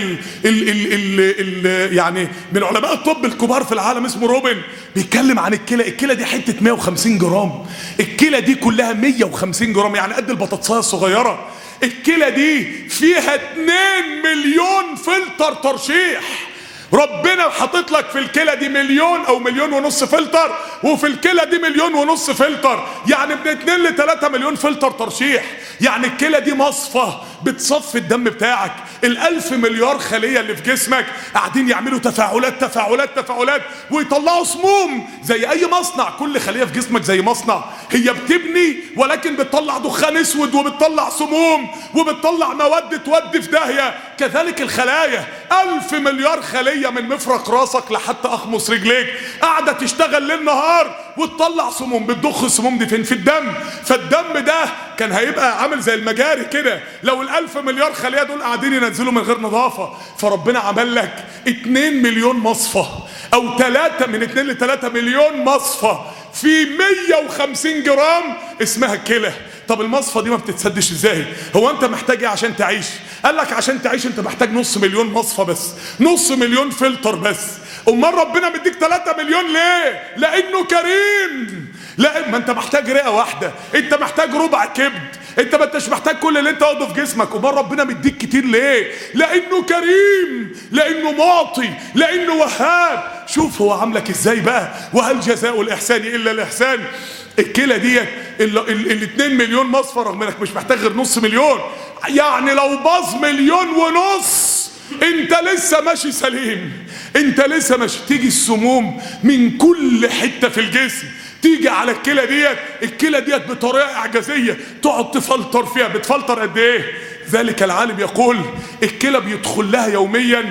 يعني من علماء الطب الكبار في العالم اسمه روبن بيتكلم عن الكلى دي حته 150 جرام، الكلى دي كلها 150 جرام يعني قد البطاطسايه الصغيره. الكلى دي فيها 2 مليون فلتر ترشيح. ربنا حاطط لك في الكلى دي 1 أو 1.5 مليون فلتر، وفي الكلى دي 1.5 مليون فلتر، يعني من 2 ل 3 مليون فلتر ترشيح. يعني الكلى دي مصفى بتصفي الدم بتاعك. ال1000 مليار خلية اللي في جسمك قاعدين يعملوا تفاعلات ويطلعوا سموم زي اي مصنع. كل خلية في جسمك زي مصنع، هي بتبني ولكن بتطلع دخان اسود وبتطلع سموم وبتطلع مواد تودي في داهية. كذلك الخلايا، 1000 مليار خلية من مفرق راسك لحد اخمص رجليك قاعدة تشتغل ليل نهار وتطلع سموم. بتضخ السموم دي فين؟ في الدم. فالدم ده كان هيبقى عامل زي المجاري كده لو ال1000 مليار خلية دول قاعدين ينزلوا من غير نظافة. فربنا عمل لك 2 مليون مصفى، او 3 من 2 ل 3 مليون مصفى في 150 جرام اسمها الكلى. طب المصفى دي ما بتتسدش ازاي؟ هو انت محتاج ايه عشان تعيش؟ قال لك عشان تعيش انت محتاج 500 مليون مصفى بس، 500 مليون فلتر بس. امال ربنا مديك 3 مليون ليه؟ لانه كريم. لا، ما انت محتاج رئة واحدة، انت محتاج ربع كبد، انت ما انتش محتاج كل اللي انت واخده في جسمك. امال ربنا مديك كتير ليه؟ لانه كريم، لانه معطي، لانه وهاب. شوف هو عاملك ازاي بقى. وهل جزاء الاحسان الا الاحسان؟ الكلى دي ال2 مليون مصفى رغم انك مش محتاج غير 500 مليون. يعني لو باظ 1.5 مليون انت لسه ماشي سليم، انت لسه ماشي. تيجي السموم من كل حتة في الجسم تيجي على الكلى ديت. الكلى ديت بطريقة اعجازية تقعد تفلتر فيها. بتفلتر قد ايه؟ ذلك العالم يقول الكلى بيدخل لها يوميا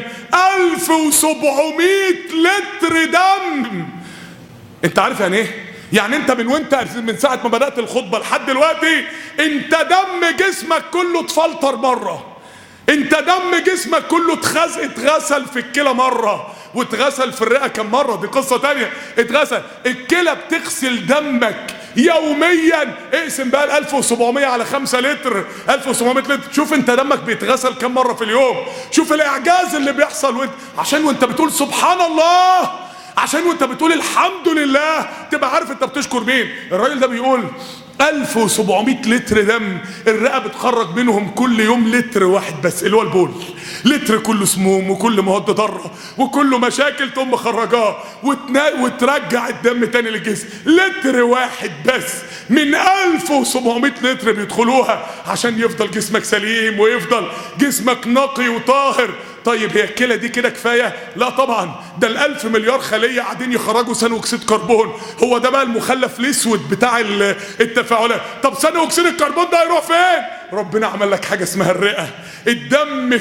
1700 لتر دم. انت عارف يعني ايه؟ يعني انت من ساعة ما بدأت الخطبة لحد دلوقتي انت دم جسمك كله اتفلتر مرة. انت دم جسمك كله اتغسل في الكلى مرة، واتغسل في الرئة كم مرة، دي قصة تانية. اتغسل. الكلى بتغسل دمك يوميا. اقسم بقى 1700 على 5 لتر، 1700 لتر. شوف انت دمك بيتغسل كم مرة في اليوم. شوف الاعجاز اللي بيحصل عشان وانت بتقول سبحان الله، عشان وانت بتقول الحمد لله تبقى عارف انت بتشكر مين. الراجل ده بيقول 1700 لتر دم، الرئة بتخرج منهم كل يوم لتر واحد بس اللي هو البول. لتر كله سموم وكل مواد ضاره وكله مشاكل تقوم مخرجاه وترجع الدم تاني للجسم. لتر واحد بس من 1700 لتر بيدخلوها عشان يفضل جسمك سليم ويفضل جسمك نقي وطاهر. طيب هي الكلى دي كده كفايه؟ لا طبعا، ده ال1000 مليار خليه قاعدين يخرجوا ثاني اكسيد كربون. هو ده بقى المخلف الاسود بتاع التفاعلات. طب ثاني اكسيد الكربون ده هيروح فين؟ ربنا عمل لك حاجه اسمها الرئه. الدم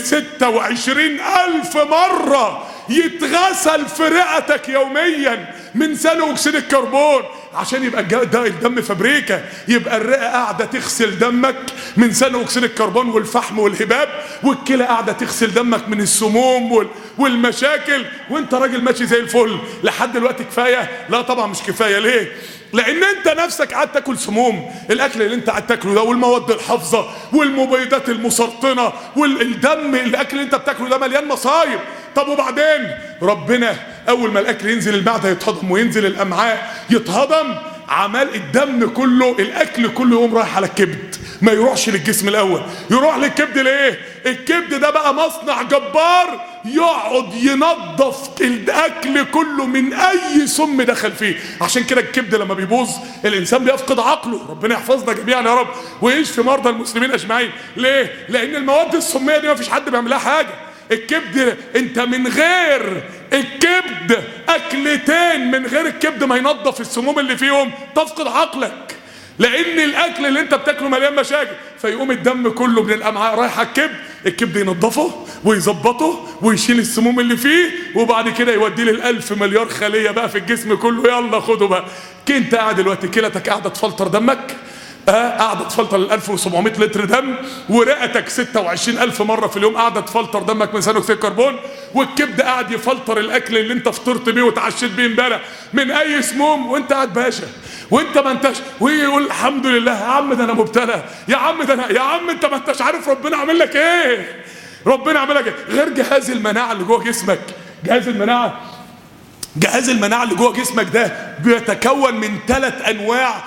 26,000 مره يتغسل في رئتك يوميا من ثاني اكسيد الكربون عشان يبقى ده الدم فابريكا. يبقى الرئه قاعده تغسل دمك من ثاني اكسيد الكربون والفحم والهباب، والكلى قاعده تغسل دمك من السموم والمشاكل، وانت راجل ماشي زي الفل. لحد دلوقتي كفايه؟ لا طبعا مش كفايه. ليه؟ لان انت نفسك قاعد تاكل سموم. الاكل اللي انت قاعد تاكله ده والمواد الحافظه والمبيدات المسرطنه والدم، الاكل اللي انت بتاكله ده مليان مصايب. طب وبعدين ربنا اول ما الاكل ينزل المعده يتهضم وينزل الامعاء يتهضم، عمل الدم كله، الاكل كله يقوم رايح على الكبد، ما يروحش للجسم الاول. يروح للكبد ليه؟ الكبد ده بقى مصنع جبار يقعد ينظف الاكل كله من اي سم دخل فيه. عشان كده الكبد لما بيبوظ الانسان بيفقد عقله. ربنا يحفظنا جميعا يا رب ويشفي مرضى المسلمين اجمعين. ليه؟ لان المواد السميه دي ما فيش حد بيعملها حاجه. الكبد انت من غير الكبد اكلتين من غير الكبد ما ينظف السموم اللي فيهم تفقد عقلك، لان الاكل اللي انت بتاكله مليان مشاكل. فيقوم الدم كله من الامعاء رايح على الكبد، الكبد ينظفه ويظبطه ويشيل السموم اللي فيه، وبعد كده يوديه لل1000 مليار خليه بقى في الجسم كله. يلا خدوا بقى. انت قاعد دلوقتي كلتك قاعده تفلتر دمك قاعده تفلتر ال 1700 لتر دم، ورئتك 26,000 مره في اليوم قاعده تفلتر دمك من ثاني اكسيد الكربون، والكبد قاعد يفلتر الاكل اللي انت فطرت بيه وتعشيت بيه امبارح من اي سموم، وانت قاعد باشا وانت ما انتش، ويقول الحمد لله يا عم ده انا مبتلى، يا عم ده انا، يا عم انت ما انتش عارف ربنا عامل لك ايه، ربنا عامل لك ايه غير جهاز المناعه اللي جوه جسمك. جهاز المناعه اللي جوه جسمك ده بيتكون من 3 انواع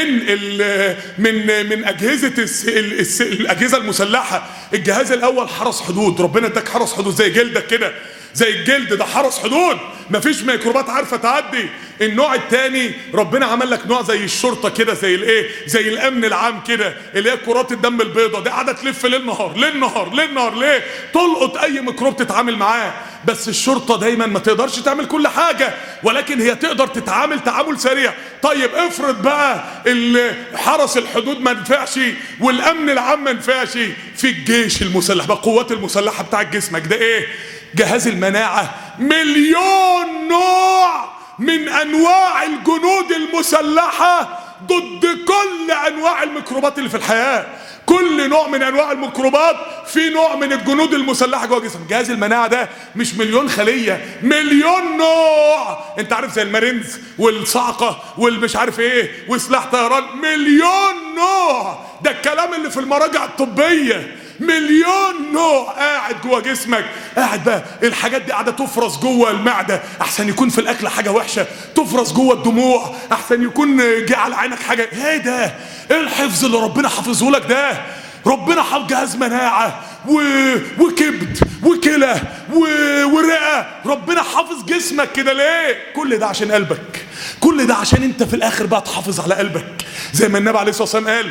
من اجهزه الاجهزه المسلحه. الجهاز الاول حرس حدود، ربنا اداك حرس حدود زي جلدك كده، زي الجلد ده حرس حدود، مفيش ميكروبات عارفه تعدي. النوع الثاني ربنا عمل لك نوع زي الشرطه كده، زي الايه، زي الامن العام كده، اللي هي كرات الدم البيضاء دي قاعده تلف ليل نهار ليه؟ تلقط اي ميكروب تتعامل معاه. بس الشرطه دايما ما تقدرش تعمل كل حاجه، ولكن هي تقدر تتعامل تعامل سريع. طيب افرض بقى حرس الحدود ما نفعش والامن العام ما نفعش، في الجيش المسلح بقى، القوات المسلحه بتاع جسمك ده ايه؟ جهاز المناعه. مليون نوع من انواع الجنود المسلحه ضد كل انواع الميكروبات اللي في الحياه. كل نوع من انواع الميكروبات في نوع من الجنود المسلحه جوه جسمك. جهاز المناعه ده مش مليون خليه، مليون نوع. انت عارف زي المارينز والصاعقه والمش عارف ايه وسلاح طيران، مليون نوع. ده الكلام اللي في المراجع الطبيه. مليون نوع قاعد جوه جسمك، قاعد بقى الحاجات دي قاعده تفرز جوه المعده احسن يكون في الاكل حاجه وحشه، تفرز جوه الدموع احسن يكون جه على عينك حاجه. ايه ده؟ ايه الحفظ اللي ربنا حافظه لك ده؟ ربنا حافظ جهاز مناعه وكبد وكلى ورئه، ربنا حافظ جسمك كده ليه؟ كل ده عشان قلبك، كل ده عشان انت في الاخر بقى تحافظ على قلبك. زي ما النبي عليه الصلاه والسلام قال: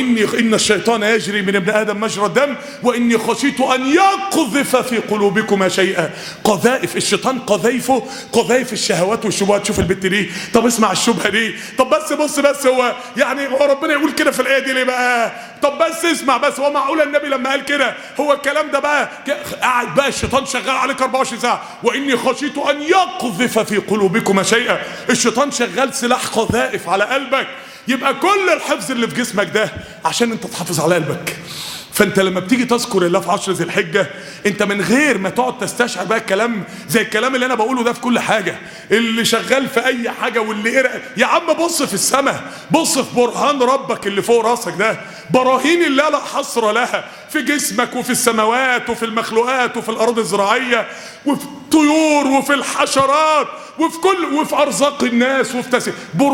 ان الشيطان يجري من ابن ادم مجرى الدم واني خشيت ان يقذف في قلوبكما شيئا. قذائف الشيطان، قذائف الشهوات والشبهات. شوف البت دي، طب اسمع الشبهه دي، طب بس هو يعني هو ربنا يقول كده في الايه دي ليه بقى؟ طب بس اسمع بس، هو معقول النبي لما قال كده هو الكلام ده بقى قاعد بقى الشيطان شغال عليك 24 ساعه؟ واني خشيت ان يقذف في قلوبكما شيئا. الشيطان شغال سلاح قذائف على قلبك. يبقى كل الحفظ اللي في جسمك ده عشان انت تحافظ على قلبك. فانت لما بتيجي تذكر الله في 10 ذي الحجه، انت من غير ما تقعد تستشعر بقى الكلام زي الكلام اللي انا بقوله ده في كل حاجه، اللي شغال في اي حاجه واللي يا عم بص في السماء، بص في برهان ربك اللي فوق راسك ده، براهين الله لا حصر لها في جسمك وفي السماوات وفي المخلوقات وفي الارض الزراعيه وفي الطيور وفي الحشرات وفي ارزاق الناس وفي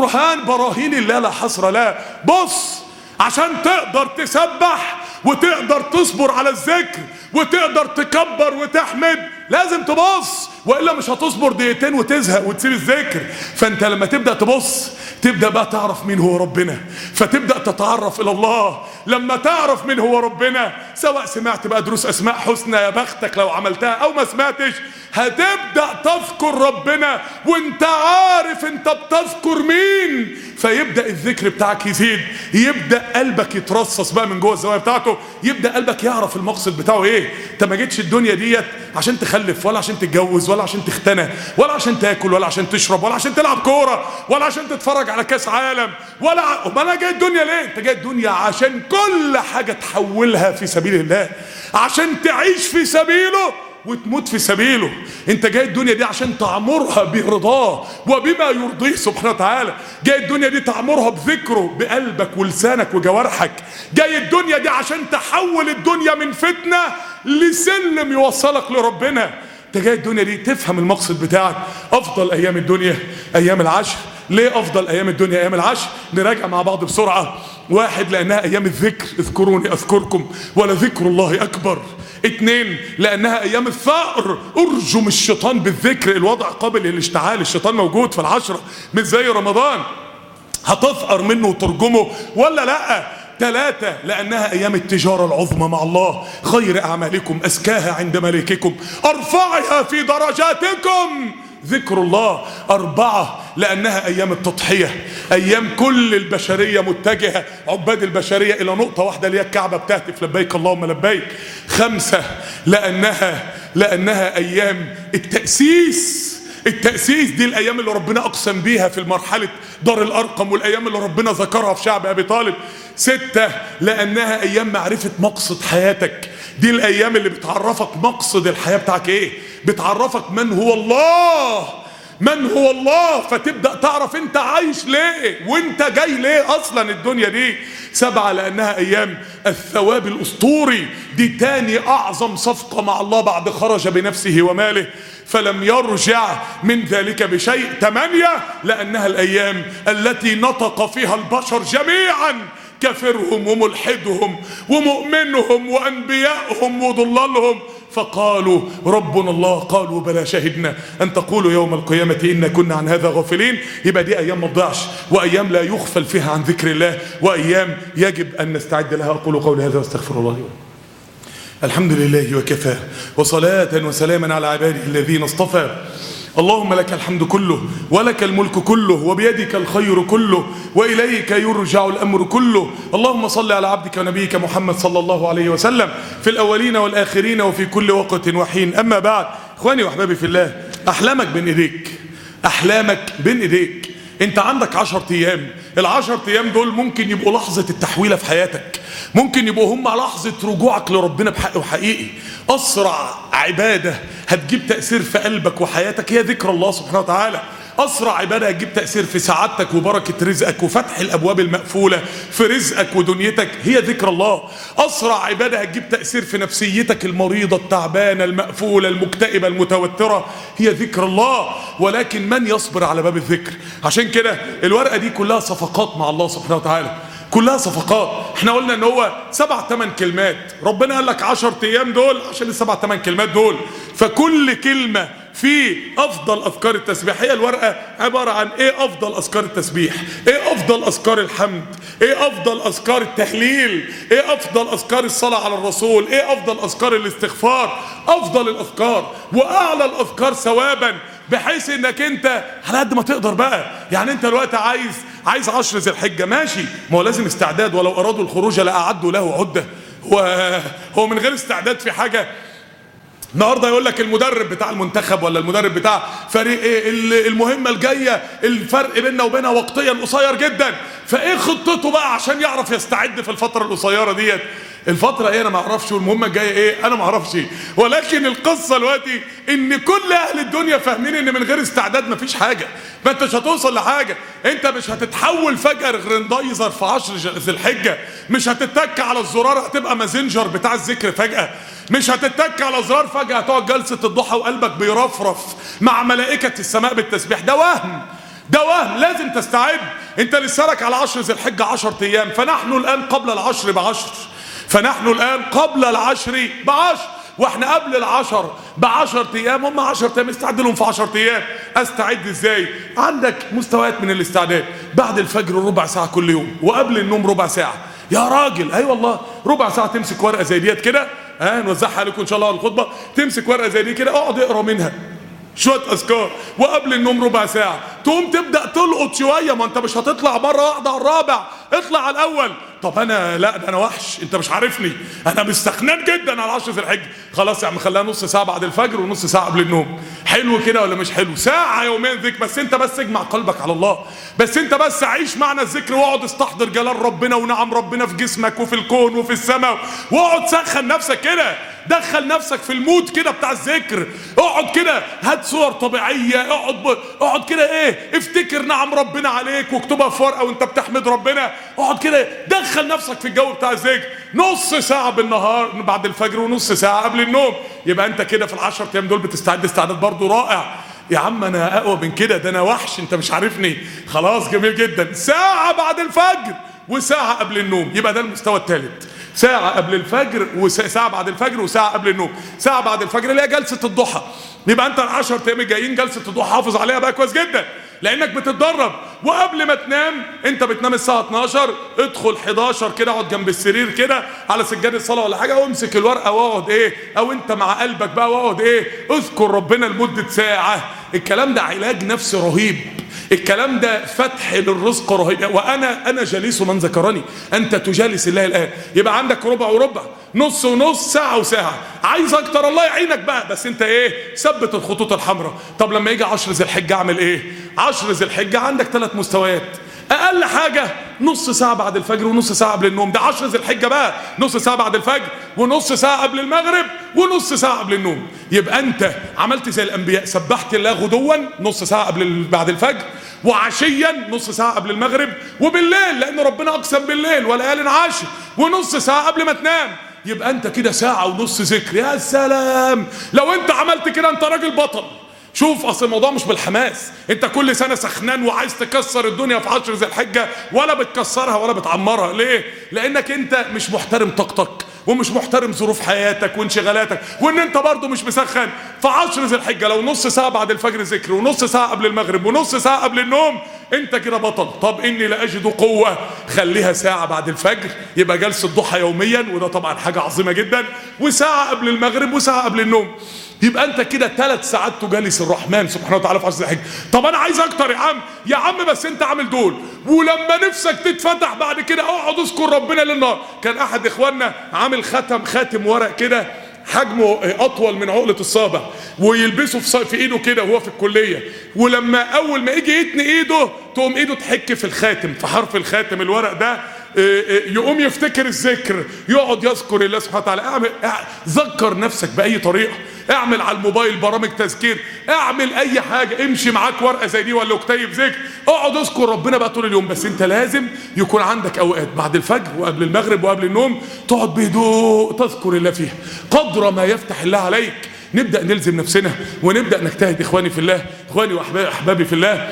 براهين الله لا حصر لها. بص عشان تقدر تسبح وتقدر تصبر على الذكر وتقدر تكبر وتحمد لازم تبص، والا مش هتصبر دقيقتين وتزهق وتسيب الذكر. فانت لما تبدا تبص تبدا بقى تعرف مين هو ربنا، فتبدا تتعرف الى الله. لما تعرف مين هو ربنا، سواء سمعت بقى دروس اسماء حسنى يا بختك لو عملتها او ما سمعتش، هتبدا تذكر ربنا وانت عارف انت بتذكر مين. فيبدا الذكر بتاعك يزيد، يبدا قلبك يترصص بقى من جوه الزوايا بتاعته، يبدا قلبك يعرف المقصد بتاعه ايه. انت ما جيتش الدنيا ديت عشان تخلف ولا عشان تتجوز ولا عشان تختنى ولا عشان تاكل ولا عشان تشرب ولا عشان تلعب كوره ولا عشان تتفرج على كاس عالم ما انا جاي الدنيا ليه؟ انت جاي الدنيا عشان كل حاجه تحولها في سبيل الله، عشان تعيش في سبيله وتموت في سبيله. انت جاي الدنيا دي عشان تعمرها برضاه وبما يرضيه سبحانه وتعالى. جاي الدنيا دي تعمرها بذكره بقلبك ولسانك وجوارحك. جاي الدنيا دي عشان تحول الدنيا من فتنة لسلم يوصلك لربنا. انت جاي الدنيا دي تفهم المقصد بتاعك. افضل ايام الدنيا ايام العشر. ليه افضل ايام الدنيا ايام العشر؟ نراجع مع بعض بسرعة. 1، لانها ايام الذكر، اذكروني اذكركم ولذكر الله اكبر. 2، لانها ايام الثأر، ارجم الشيطان بالذكر. الوضع قابل للاشتعال، الشيطان موجود في العشرة مش زي رمضان، هتثأر منه وترجمه ولا لا. 3، لانها ايام التجارة العظمى مع الله، خير اعمالكم ازكاها عند مليككم ارفعها في درجاتكم ذكر الله. 4، لأنها أيام التضحية، أيام كل البشرية متجهة، عباد البشرية إلى نقطة واحدة اللي هي الكعبة بتهتف لبيك اللهم لبيك. 5، لأنها أيام التأسيس التأسيس دي الأيام اللي ربنا أقسم بيها في المرحلة دار الأرقم، والأيام اللي ربنا ذكرها في شعب أبي طالب. 6 لأنها أيام معرفة مقصد حياتك. دي الأيام اللي بتعرفك مقصد الحياة بتاعك إيه، بتعرفك من هو الله، من هو الله، فتبدأ تعرف انت عايش ليه وانت جاي ليه اصلا الدنيا دي. 7 لانها ايام الثواب الاسطوري، دي تاني اعظم صفقة مع الله بعد خرج بنفسه وماله فلم يرجع من ذلك بشيء. 8 لانها الايام التي نطق فيها البشر جميعا، كافرهم وملحدهم ومؤمنهم وانبيائهم وضلالهم، فقالوا ربنا الله، قالوا بلى شهدنا ان تقولوا يوم القيامة إنا كنا عن هذا غافلين. يبقى دي ايام ما تضيعش، وايام لا يغفل فيها عن ذكر الله، وايام يجب ان نستعد لها. اقول قولي هذا واستغفر الله لي. الحمد لله وكفى، وصلاة وسلاما على عباده الذين اصطفى. اللهم لك الحمد كله، ولك الملك كله، وبيدك الخير كله، وإليك يرجع الأمر كله. اللهم صل على عبدك ونبيك محمد صلى الله عليه وسلم في الأولين والآخرين وفي كل وقت وحين. أما بعد، إخواني وأحبابي في الله، أحلامك بين إيديك، أحلامك بين إيديك. أنت عندك 10 أيام، ال10 أيام دول ممكن يبقوا لحظة التحويلة في حياتك، ممكن يبقوا هم لحظة رجوعك لربنا بحق وحقيقي. أسرع عبادة هتجيب تأثير في قلبك وحياتك هي ذكر الله سبحانه وتعالى. أسرع عبادة هتجيب تأثير في سعادتك وبركة رزقك وفتح الأبواب المقفولة في رزقك ودنيتك هي ذكر الله. أسرع عبادة هتجيب تأثير في نفسيتك المريضة التعبانة المقفولة المكتئبة المتوترة هي ذكر الله. ولكن من يصبر على باب الذكر؟ عشان كده الورقة دي كلها صفقات مع الله سبحانه وتعالى، كلها صفقات. احنا قلنا ان هو 7-8 كلمات، ربنا قال لك 10 ايام دول عشان ال7-8 كلمات دول. فكل كلمة في افضل اذكار التسبيح، هي الورقة عبارة عن ايه افضل اذكار التسبيح، ايه افضل اذكار الحمد، ايه افضل اذكار التهليل، ايه افضل اذكار الصلاة على الرسول، ايه افضل اذكار الاستغفار، افضل الاذكار واعلى الاذكار ثوابا، بحيث انك انت على قد ما تقدر بقى. يعني انت الوقت عايز 10 ذي الحجة ماشي، ما هو لازم استعداد، ولو ارادوا الخروج لاعدوا له عدة. هو من غير استعداد في حاجة؟ النهارده يقول لك المدرب بتاع المنتخب ولا المدرب بتاع فريق ايه المهمة الجاية الفرق بيننا وبينها وقتيا قصير جدا، فايه خطته بقى عشان يعرف يستعد في الفترة القصيرة ديت؟ الفترة ايه انا ما اعرفش، والمهمة الجاية ايه انا ما اعرفش. ولكن القصة دلوقتي ان كل اهل الدنيا فاهمين ان من غير استعداد مفيش حاجة، ما انتش هتوصل لحاجة. انت مش هتتحول فجأة غرندايزر في 10 ذي الحجة، مش هتتك على الزرار هتبقى مازنجر بتاع الذكر فجأة، مش هتتك على زرار فجأة هتقعد جلسة الضحى وقلبك بيرفرف مع ملائكة السماء بالتسبيح. ده وهم، ده وهم، لازم تستعد. انت لسه لك على 10 ذي الحجة 10 ايام، فنحن الان قبل العشر ب10، فنحن الان قبل العشر ب10، واحنا قبل العشر ب10 ايام، هم 10 ايام استعد لهم في 10 ايام. استعد ازاي؟ عندك مستويات من الاستعداد. بعد الفجر ربع ساعة كل يوم، وقبل النوم ربع ساعة. يا راجل اي والله، ربع ساعة تمسك ورقة زي ديت كده، نوزعها عليكم ان شاء الله على الخطبة، تمسك ورقة زي دي كده اقعد اقرا منها شوية اذكار، وقبل النوم ربع ساعة تقوم تبدأ تلقط شوية. ما انت مش هتطلع مرة واحدة على الرابع، اطلع على الاول. طب انا لا، ده انا وحش، انت مش عارفني، انا مستخنان جدا على 10 ذي الحجة. خلاص يا عم خليها نص ساعة بعد الفجر ونص ساعة قبل النوم. حلو كده ولا مش حلو؟ ساعة يوميا ذكر، بس انت بس اجمع قلبك على الله، بس انت بس عيش معنى الذكر، واقعد استحضر جلال ربنا ونعم ربنا في جسمك وفي الكون وفي السماء، واقعد سخن نفسك كده، دخل نفسك في المود كده بتاع الذكر. اقعد كده، هات صور طبيعية، اقعد كده ايه، افتكر نعم ربنا عليك واكتبها في ورقة وانت بتحمد ربنا. اقعد كده دخل نفسك في الجو بتاع الذكر. نص ساعة بالنهار بعد الفجر ونص ساعة قبل النوم، يبقى انت كده في ال10 ايام دول بتستعد استعداد برضو رائع. يا عم انا اقوى من كده، ده انا وحش، انت مش عارفني. خلاص جميل جدا، ساعة بعد الفجر وساعة قبل النوم، يبقى ده المستوى الثالث. ساعة قبل الفجر وساعة بعد الفجر وساعة قبل النوم. ساعة بعد الفجر اللي هي جلسة الضحى، يبقى انت ال10 ايام الجايين جلسة الضحى حافظ عليها بقى كويس جدا، لانك بتتدرب. وقبل ما تنام، انت بتنام الساعة 12، ادخل 11 كده اقعد جنب السرير كده على سجادة الصلاة ولا حاجة، وامسك الورقة واقعد ايه، او انت مع قلبك بقى واقعد ايه، اذكر ربنا لمدة ساعة. الكلام ده علاج نفسي رهيب، الكلام ده فتح للرزق رهيب. وانا جليس من ذكرني، انت تجالس الله الان. يبقى عندك ربع وربع، نص ونص، ساعة وساعة. عايز اكتر الله يعينك بقى، بس انت ايه؟ ثبت الخطوط الحمراء. طب لما يجي 10 ذي الحجة اعمل ايه؟ 10 ذي الحجة عندك 3 مستويات. اقل حاجة نص ساعة بعد الفجر ونص ساعة قبل النوم. ده 10 ذي الحجة بقى، نص ساعة بعد الفجر ونص ساعة قبل المغرب ونص ساعة قبل النوم. يبقى انت عملت زي الانبياء، سبحت الله غدوا نص ساعة بعد الفجر، وعشيا نص ساعة قبل المغرب، وبالليل لان ربنا اقسم بالليل وليال عاشر، ونص ساعة قبل ما تنام. يبقى انت كده ساعة ونص ذكر. يا سلام لو انت عملت كده، انت راجل بطل. شوف، اصل الموضوع مش بالحماس. انت كل سنة سخنان وعايز تكسر الدنيا في 10 ذي الحجة، ولا بتكسرها ولا بتعمرها. ليه؟ لانك انت مش محترم طاقتك، ومش محترم ظروف حياتك وانشغالاتك، وان انت برضو مش مسخن. في 10 ذي الحجة لو نص ساعة بعد الفجر ذكر، ونص ساعة قبل المغرب، ونص ساعة قبل النوم، انت كده بطل. طب اني لاجد قوة، خليها ساعة بعد الفجر، يبقى جلسة ضحى يوميا، وده طبعا حاجة عظيمة جدا، وساعة قبل المغرب، وساعة قبل النوم. يبقى انت كده 3 ساعات تجالس الرحمن سبحانه وتعالى في 10 ذي الحجة. طب انا عايز اكتر يا عم بس انت عامل دول، ولما نفسك تتفتح بعد كده اقعد اذكر ربنا للنهار. كان احد اخواننا عامل خاتم ورق كده حجمه اطول من عقلة الصابع، ويلبسه في ايده كده وهو في الكلية، ولما اول ما يجي يتني ايده تقوم ايده تحك في الخاتم، في حرف الخاتم الورق ده، يقوم يفتكر الذكر، يقعد يذكر الله سبحانه وتعالى. ذكر نفسك بأي طريقة، اعمل على الموبايل برامج تذكير، اعمل اي حاجة، امشي معاك ورقة زي دي ولا كتيب ذكر، اقعد اذكر ربنا بقى طول اليوم. بس انت لازم يكون عندك اوقات بعد الفجر وقبل المغرب وقبل النوم تقعد بهدوء تذكر الله فيها قدر ما يفتح الله عليك. نبدأ نلزم نفسنا ونبدأ نجتهد. اخواني في الله، اخواني واحبابي في الله،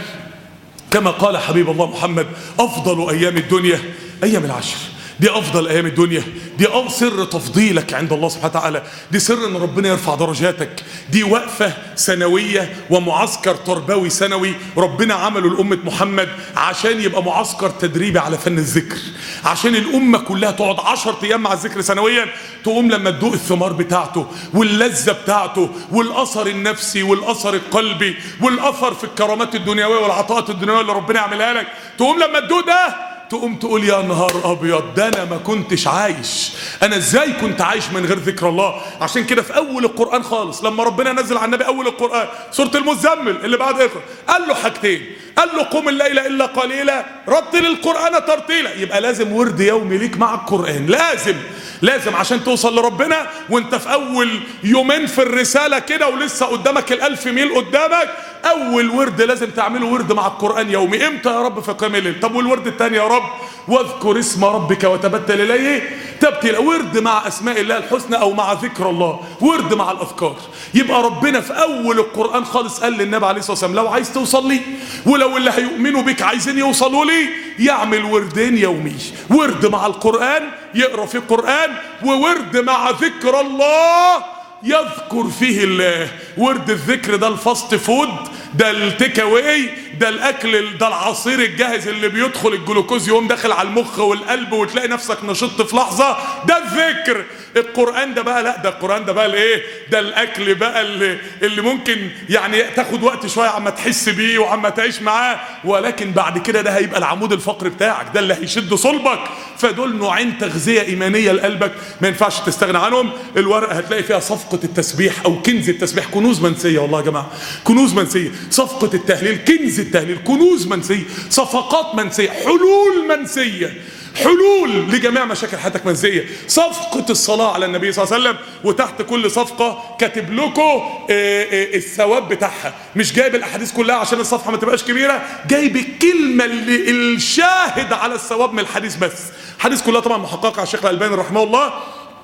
كما قال حبيب الله محمد: افضل ايام الدنيا ايام العشر. دي افضل ايام الدنيا، دي سر تفضيلك عند الله سبحانه وتعالى، دي سر ان ربنا يرفع درجاتك. دي وقفة سنوية ومعسكر تربوي سنوي ربنا عمله لأمة محمد عشان يبقى معسكر تدريبي على فن الذكر، عشان الأمة كلها تقعد 10 أيام مع الذكر سنويا، تقوم لما تدوق الثمار بتاعته واللذة بتاعته والأثر النفسي والأثر القلبي والأثر في الكرامات الدنيوية والعطاءات الدنيوية اللي ربنا يعملها لك، تقوم لما تدوق ده تقوم تقول: يا نهار ابيض، ده انا ما كنتش عايش، انا ازاي كنت عايش من غير ذكر الله. عشان كده في اول القرآن خالص لما ربنا نزل على النبي اول القرآن سورة المزمل اللي بعد اقرأ، قال له حاجتين، قال له: قم الليل الا قليلا، رتل القرآن ترتيلا. يبقى لازم ورد يومي ليك مع القرآن، لازم عشان توصل لربنا وانت في اول يومين في الرسالة كده ولسه قدامك ال1000 ميل قدامك. اول ورد لازم تعمله ورد مع القرآن يومي. امتى يا رب؟ في قيام الليل. طب والورد الثاني يا رب؟ واذكر اسم ربك وتبتل اليه تبتيلا. ورد مع اسماء الله الحسنى او مع ذكر الله، ورد مع الاذكار. يبقى ربنا في اول القرآن خالص قال للنبي عليه الصلاة والسلام: لو عايز توصل لي، ولو اللي هيؤمنوا بك عايزين يوصلوا لي، يعمل وردين يومي، ورد مع القرآن يقرأ في القرآن، وورد مع ذكر الله يذكر فيه الله. ورد الذكر ده الفاست فود، ده التيك اواي، ده الاكل، ده العصير الجاهز اللي بيدخل الجلوكوز يقوم داخل على المخ والقلب وتلاقي نفسك نشطت في لحظة، ده الذكر. القرآن ده بقى لا، ده القرآن ده بقى الايه؟ ده الاكل بقى اللي ممكن يعني تاخد وقت شوية عما تحس بيه وعما تعيش معاه، ولكن بعد كده ده هيبقى العمود الفقري بتاعك، ده اللي هيشد صلبك. فدول نوعين تغذية ايمانية لقلبك ما ينفعش تستغنى عنهم. الورقة هتلاقي فيها صفقة التسبيح او كنز التسبيح، كنوز منسية والله يا جماعة، كنوز منسية. صفقة التهليل، كنز التهليل، كنوز منسية، صفقات منسية، حلول منسية، حلول لجميع مشاكل حياتك منسية. صفقة الصلاة على النبي صلى الله عليه وسلم، وتحت كل صفقة كاتب لكم الثواب بتاعها. مش جايب الاحاديث كلها عشان الصفحة ما تبقاش كبيرة، جايب الكلمة اللي الشاهد على الثواب من الحديث بس. الحديث كلها طبعا محققة على الشيخ الألباني رحمه الله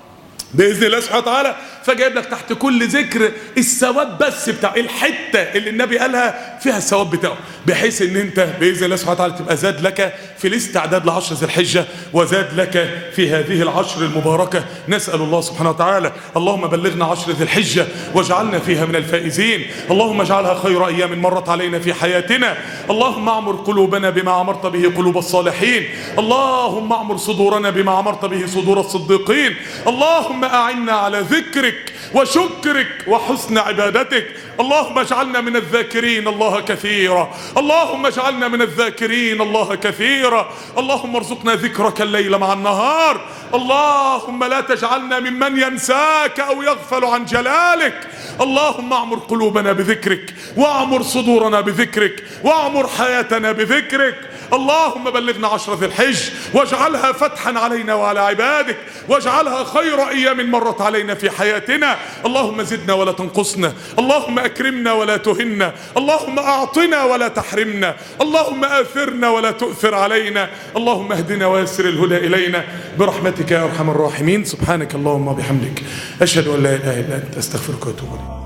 بإذن الله سبحانه وتعالى، فجايب لك تحت كل ذكر الثواب بس بتاع الحتة اللي النبي قالها فيها الثواب بتاعه، بحيث ان انت بإذن الله سبحانه وتعالى تبقى زاد لك في الاستعداد ل10 ذي الحجة، وزاد لك في هذه العشر المباركة. نسأل الله سبحانه وتعالى: اللهم بلغنا 10 ذي الحجة واجعلنا فيها من الفائزين. اللهم اجعلها خير أيام مرت علينا في حياتنا. اللهم اعمر قلوبنا بما أمرت به قلوب الصالحين. اللهم اعمر صدورنا بما أمرت به صدور الصديقين. اللهم أعنا على ذكرك ذكرك وشكرك وحسن عبادتك. اللهم اجعلنا من الذاكرين الله كثيرا، اللهم اجعلنا من الذاكرين الله كثيرا. اللهم ارزقنا ذكرك الليل مع النهار. اللهم لا تجعلنا ممن ينساك أو يغفل عن جلالك. اللهم اعمر قلوبنا بذكرك، واعمر صدورنا بذكرك، واعمر حياتنا بذكرك. اللهم بلغنا 10 ذي الحج واجعلها فتحا علينا وعلى عبادك، واجعلها خير أيام مرت علينا في حياتنا. اللهم زدنا ولا تنقصنا، اللهم أكرمنا ولا تهنا، اللهم أعطنا ولا تحرمنا، اللهم آثرنا ولا تؤثر علينا. اللهم اهدنا ويسر الهدى إلينا برحمتك يا أرحم الراحمين. سبحانك اللهم وبحمدك، أشهد أن لا إله إلا أنت، أستغفرك وأتوب إليك.